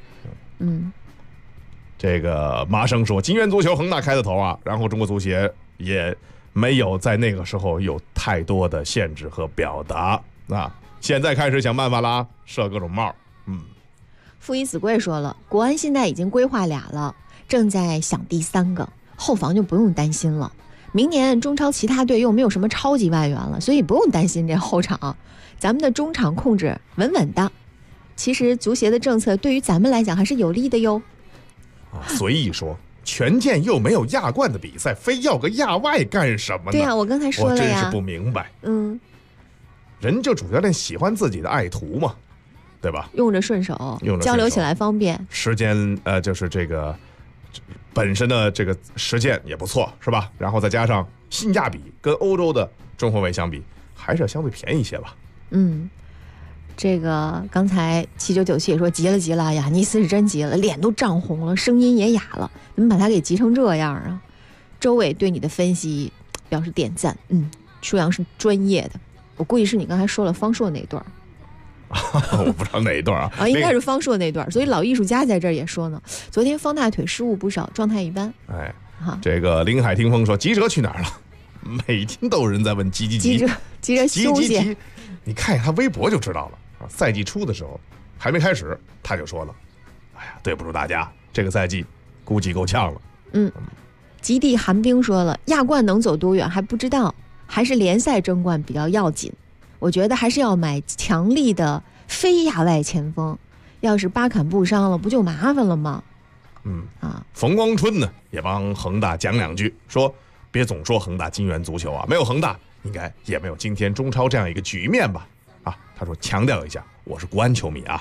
这个麻生说，金元足球恒大开的头啊，然后中国足协也没有在那个时候有太多的限制和表达啊。现在开始想办法啦，设各种帽。 傅一子贵说了，国安现在已经规划俩了，正在想第3个，后防就不用担心了。明年中超其他队又没有什么超级外援了，所以不用担心这后场，咱们的中场控制稳稳的。其实足协的政策对于咱们来讲还是有利的哟。 随意说，权健又没有亚冠的比赛，非要个亚外干什么呢？ 对啊，我刚才说了呀， 我真是不明白。人就主教练喜欢自己的爱徒嘛，对吧？ 用着顺手，交流起来方便。 时间就是这个本身的这个实践也不错，是吧？然后再加上性价比，跟欧洲的中后卫相比，还是要相对便宜一些吧。 这个刚才7997也说急了，雅尼斯是真急了，脸都涨红了，声音也哑了，怎么把他给急成这样啊？周伟对你的分析表示点赞，舒阳是专业的，我估计是你刚才说了方硕那段我不知道哪一段啊， 应该是方硕那段，所以老艺术家在这儿也说呢，昨天方大腿失误不少，状态一般。 这个林海听风说，吉哲去哪儿了？每天都有人在问吉哲休息，你看一下他微博就知道了。赛季初的时候还没开始，他就说了，哎呀，对不住大家，这个赛季估计够呛了。 极地寒冰说了，亚冠能走多远还不知道，还是联赛争冠比较要紧。我觉得还是要买强力的非亚外前锋，要是巴坎布伤了，不就麻烦了吗？ 冯光春呢也帮恒大讲两句，说别总说恒大金元足球啊，没有恒大，应该也没有今天中超这样一个局面吧。他说强调一下，我是国安球迷啊。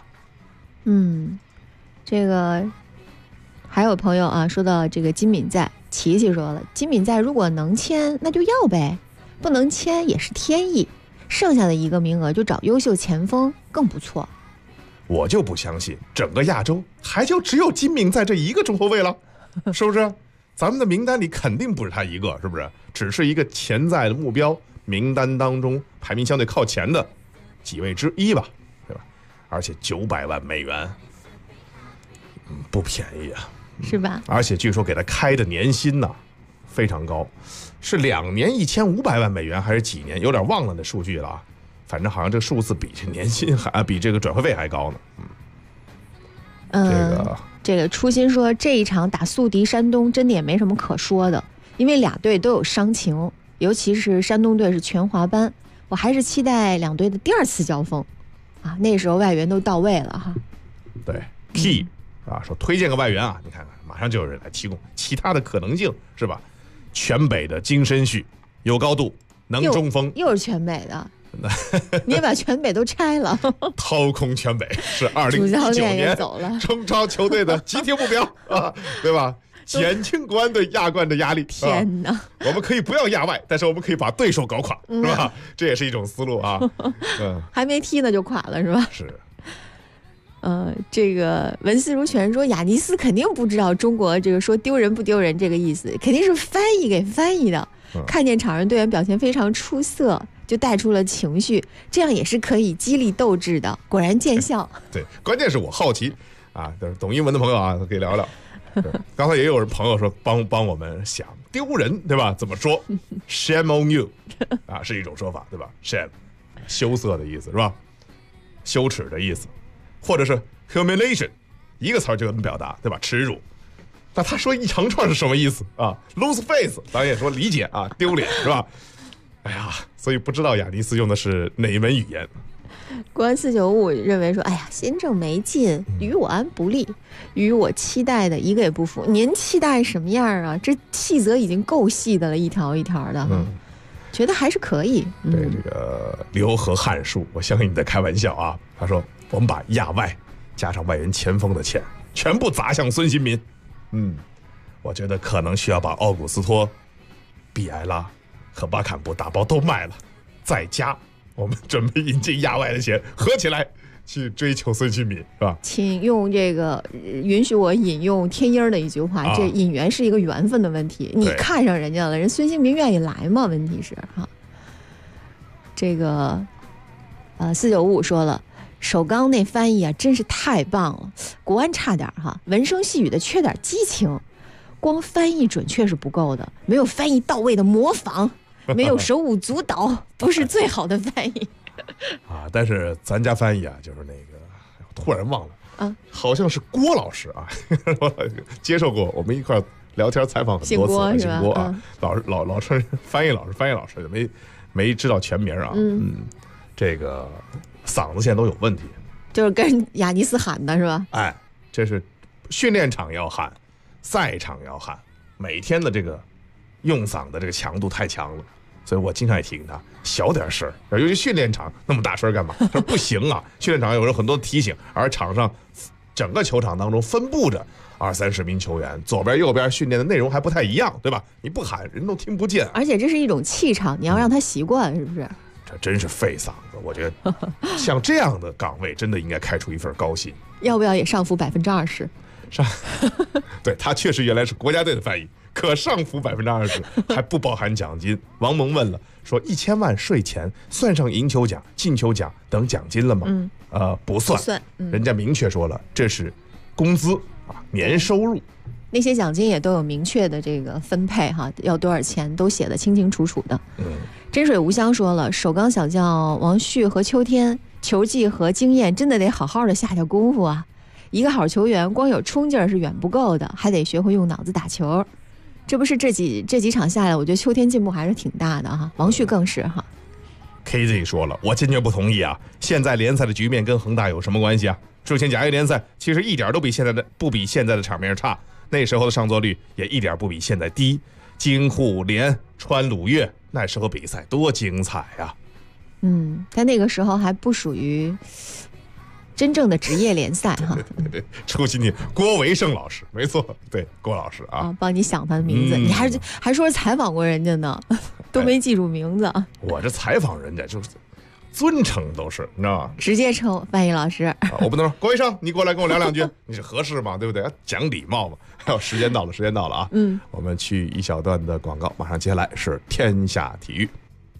这个还有朋友啊说到这个金敏在，琪琪说了，金敏在如果能签那就要呗，不能签也是天意，剩下的1个名额就找优秀前锋更不错。 我就不相信整个亚洲还就只有金敏在这1个中后卫了，是不是？咱们的名单里肯定不是他1个，是不是？只是一个潜在的目标名单当中排名相对靠前的几位之一吧，对吧？而且900万美元，不便宜啊， 是吧？ 而且据说给他开的年薪呢非常高，是2年1500万美元还是几年？有点忘了那数据了啊。反正好像这个数字比这年薪还比这个转会费还高呢。这个初心说，这一场打宿敌山东真的也没什么可说的，因为俩队都有伤情，尤其是山东队是全华班。我还是期待两队的第2次交锋啊，那时候外援都到位了哈。 对 ，Key 说推荐个外援啊，你看看，马上就有人来提供其他的可能性，是吧？全北的金申旭有高度，能中锋， 又是全北的，你也把全北都拆了， 掏空全北是2019年中超球队的集体目标啊，对吧？减轻国安队亚冠的压力。 天哪！ 我们可以不要亚外，但是我们可以把对手搞垮，是吧？这也是一种思路啊。 还没踢呢就垮了，是吧？ 是。 这个文思如泉说，雅尼斯肯定不知道中国这个说丢人不丢人这个意思，肯定是翻译给翻译的。看见场上队员表现非常出色，就带出了情绪，这样也是可以激励斗志的。果然见效。 对，关键是我好奇啊，懂英文的朋友啊，可以聊聊。刚才也有朋友说帮我们想丢人，对吧？怎么说 ？Shame on you 啊，是一种说法，对吧 ？Shame 羞涩的意思是吧？羞耻的意思，或者是 humiliation 一个词儿就能表达，对吧？耻辱。那他说一长串是什么意思啊 ？Lose face 咱也说理解啊，丢脸是吧？哎呀，所以不知道雅尼斯用的是哪一门语言。 国安495认为说，哎呀，新政没劲，与我安不利，与我期待的一个也不符。您期待什么样啊？这细则已经够细的了，一条一条的，觉得还是可以。 对这个刘和汉书，我相信你在开玩笑啊。他说，我们把亚外加上外援前锋的钱全部砸向孙兴民。我觉得可能需要把奥古斯托、比埃拉和巴坎布打包都卖了，再加我们准备引进亚外的钱，合起来去追求孙兴民，是吧？ 请用这个允许我引用天鹰的一句话，这引援是一个缘分的问题。你看上人家了，人孙兴民愿意来吗？问题是哈，这个4955说了，首钢那翻译啊，真是太棒了。国安差点哈，文声细语的缺点激情，光翻译准确是不够的，没有翻译到位的模仿，没有手舞足蹈，不是最好的翻译。 啊，但是咱家翻译啊，就是那个，突然忘了啊，好像是郭老师啊，接受过我们一块聊天采访很多次，姓郭啊，老是翻译老师没知道全名啊，这个嗓子现在都有问题， 就是跟雅尼斯喊的是吧？ 哎，这是训练场要喊，赛场要喊，每天的这个用嗓的这个强度太强了。所以我经常也提醒他小点声，尤其训练场那么大声干嘛？他说不行啊，训练场有时候很多提醒，而场上整个球场当中分布着20-30名球员，左边右边训练的内容还不太一样，对吧？你不喊人都听不见， 而且这是一种气场，你要让他习惯，是不是？ 这真是费嗓子，我觉得像这样的岗位真的应该开出一份高薪。 要不要也上浮20%？ 上，对，他确实原来是国家队的翻译。可上浮20%，还不包含奖金。王蒙问了，说1000万税前算上赢球奖、进球奖等奖金了吗？不算，人家明确说了，这是工资啊，年收入。 那些奖金也都有明确的这个分配哈，要多少钱都写得清清楚楚的。真水无香说了，首钢小将王旭和秋天球技和经验真的得好好的下下功夫啊！一个好球员光有冲劲儿是远不够的，还得学会用脑子打球。这不是这几场下来，我觉得秋天进步还是挺大的哈，王旭更是哈。 KZ 说了，我坚决不同意啊！现在联赛的局面跟恒大有什么关系啊？之前甲 A 联赛其实一点都比现在的场面差，那时候的上座率也一点不比现在低。京沪联川鲁粤那时候比赛多精彩呀！ 但那个时候还不属于真正的职业联赛哈。 出今天郭维胜老师，没错，对，郭老师啊， 帮你想他的名字，你还说是采访过人家呢，都没记住名字。 我这采访人家就是尊称都是，你知道吗？ 直接称翻译老师。 我不能说郭维胜，你过来跟我聊两句，你是合适吗？对不对？讲礼貌嘛。时间到了啊！我们去一小段的广告，马上接下来是天下体育。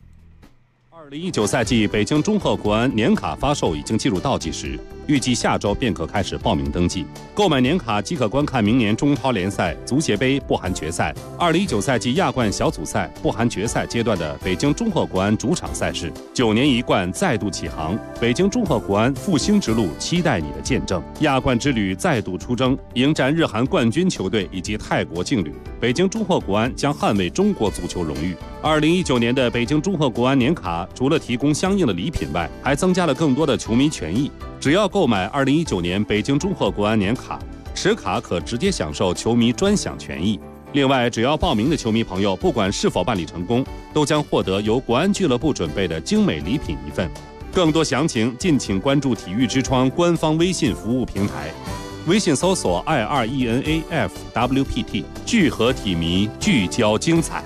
2019赛季北京中赫国安年卡发售已经进入倒计时，预计下周便可开始报名登记。购买年卡即可观看明年中超联赛、足协杯不含决赛、2019赛季亚冠小组赛不含决赛阶段的北京中赫国安主场赛事。9年一冠再度起航，北京中赫国安复兴之路期待你的见证。亚冠之旅再度出征，迎战日韩冠军球队以及泰国劲旅。北京中赫国安将捍卫中国足球荣誉。2019年的北京中赫国安年卡除了提供相应的礼品外，还增加了更多的球迷权益。只要购买2019年北京中赫国安年卡，持卡可直接享受球迷专享权益。另外，只要报名的球迷朋友，不管是否办理成功，都将获得由国安俱乐部准备的精美礼品1份。更多详情，敬请关注体育之窗官方微信服务平台，微信搜索 IRENAFWPT， 聚合体迷，聚焦精彩。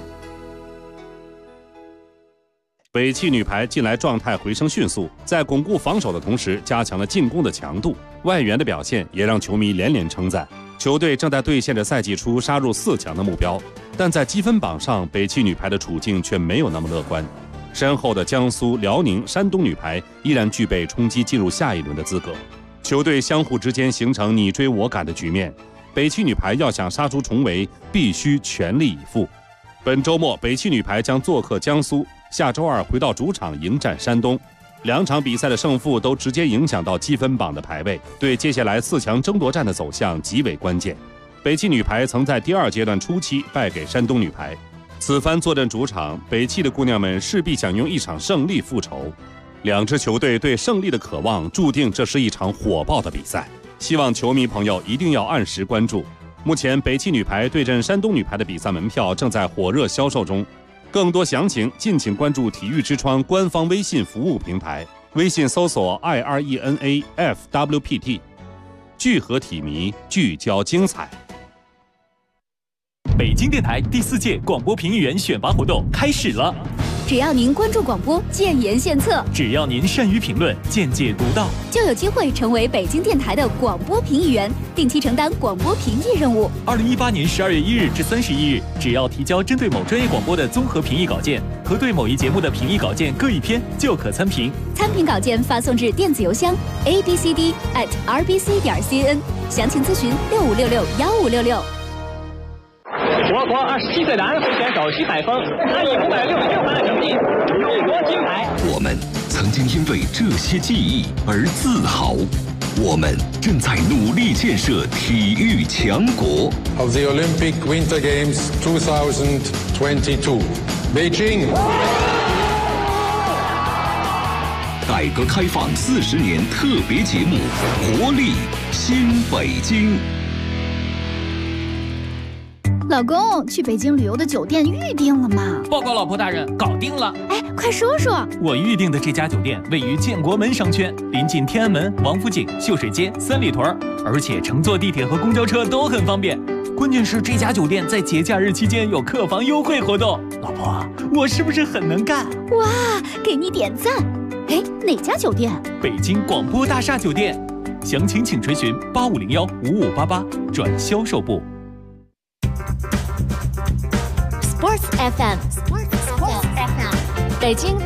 北汽女排近来状态回升迅速，在巩固防守的同时，加强了进攻的强度，外援的表现也让球迷连连称赞。球队正在兑现着赛季初杀入4强的目标，但在积分榜上，北汽女排的处境却没有那么乐观。身后的江苏、辽宁、山东女排依然具备冲击进入下一轮的资格。球队相互之间形成你追我赶的局面，北汽女排要想杀出重围，必须全力以赴。本周末，北汽女排将做客江苏，下周2回到主场迎战山东。2场比赛的胜负都直接影响到积分榜的排位，对接下来4强争夺战的走向极为关键。北汽女排曾在第2阶段初期败给山东女排，此番坐镇主场，北汽的姑娘们势必想用一场胜利复仇。2支球队对胜利的渴望，注定这是一场火爆的比赛。希望球迷朋友一定要按时关注。目前，北汽女排对阵山东女排的比赛门票正在火热销售中。更多详情，敬请关注体育之窗官方微信服务平台，微信搜索 IRENAFWPT， 聚合体迷，聚焦精彩。 北京电台第4届广播评议员选拔活动开始了。 只要您关注广播，建言献策； 只要您善于评论，见解独到， 就有机会成为北京电台的广播评议员，定期承担广播评议任务。 2018年12月1日至31日，只要提交针对某专业广播的综合评议稿件和对某一节目的评议稿件各一篇，就可参评。 参评稿件发送至电子邮箱 abcd@rbc.cn， 详情咨询65661566。 我国27岁的安徽选手徐海峰，他以566分的成绩勇夺金牌。 我们曾经因为这些记忆而自豪，我们正在努力建设体育强国。 Of the Olympic Winter Games 2022, Beijing。 改革开放40年特别节目《活力新北京》。 老公，去北京旅游的酒店预定了吗？ 报告老婆大人，搞定了。 哎，快说说。 我预定的这家酒店位于建国门商圈，临近天安门、王府井、秀水街、三里屯，而且乘坐地铁和公交车都很方便。关键是这家酒店在节假日期间有客房优惠活动。老婆，我是不是很能干？ 哇，给你点赞。哎，哪家酒店？ 北京广播大厦酒店。详情请垂询85015588转销售部。 Sports FM， 北京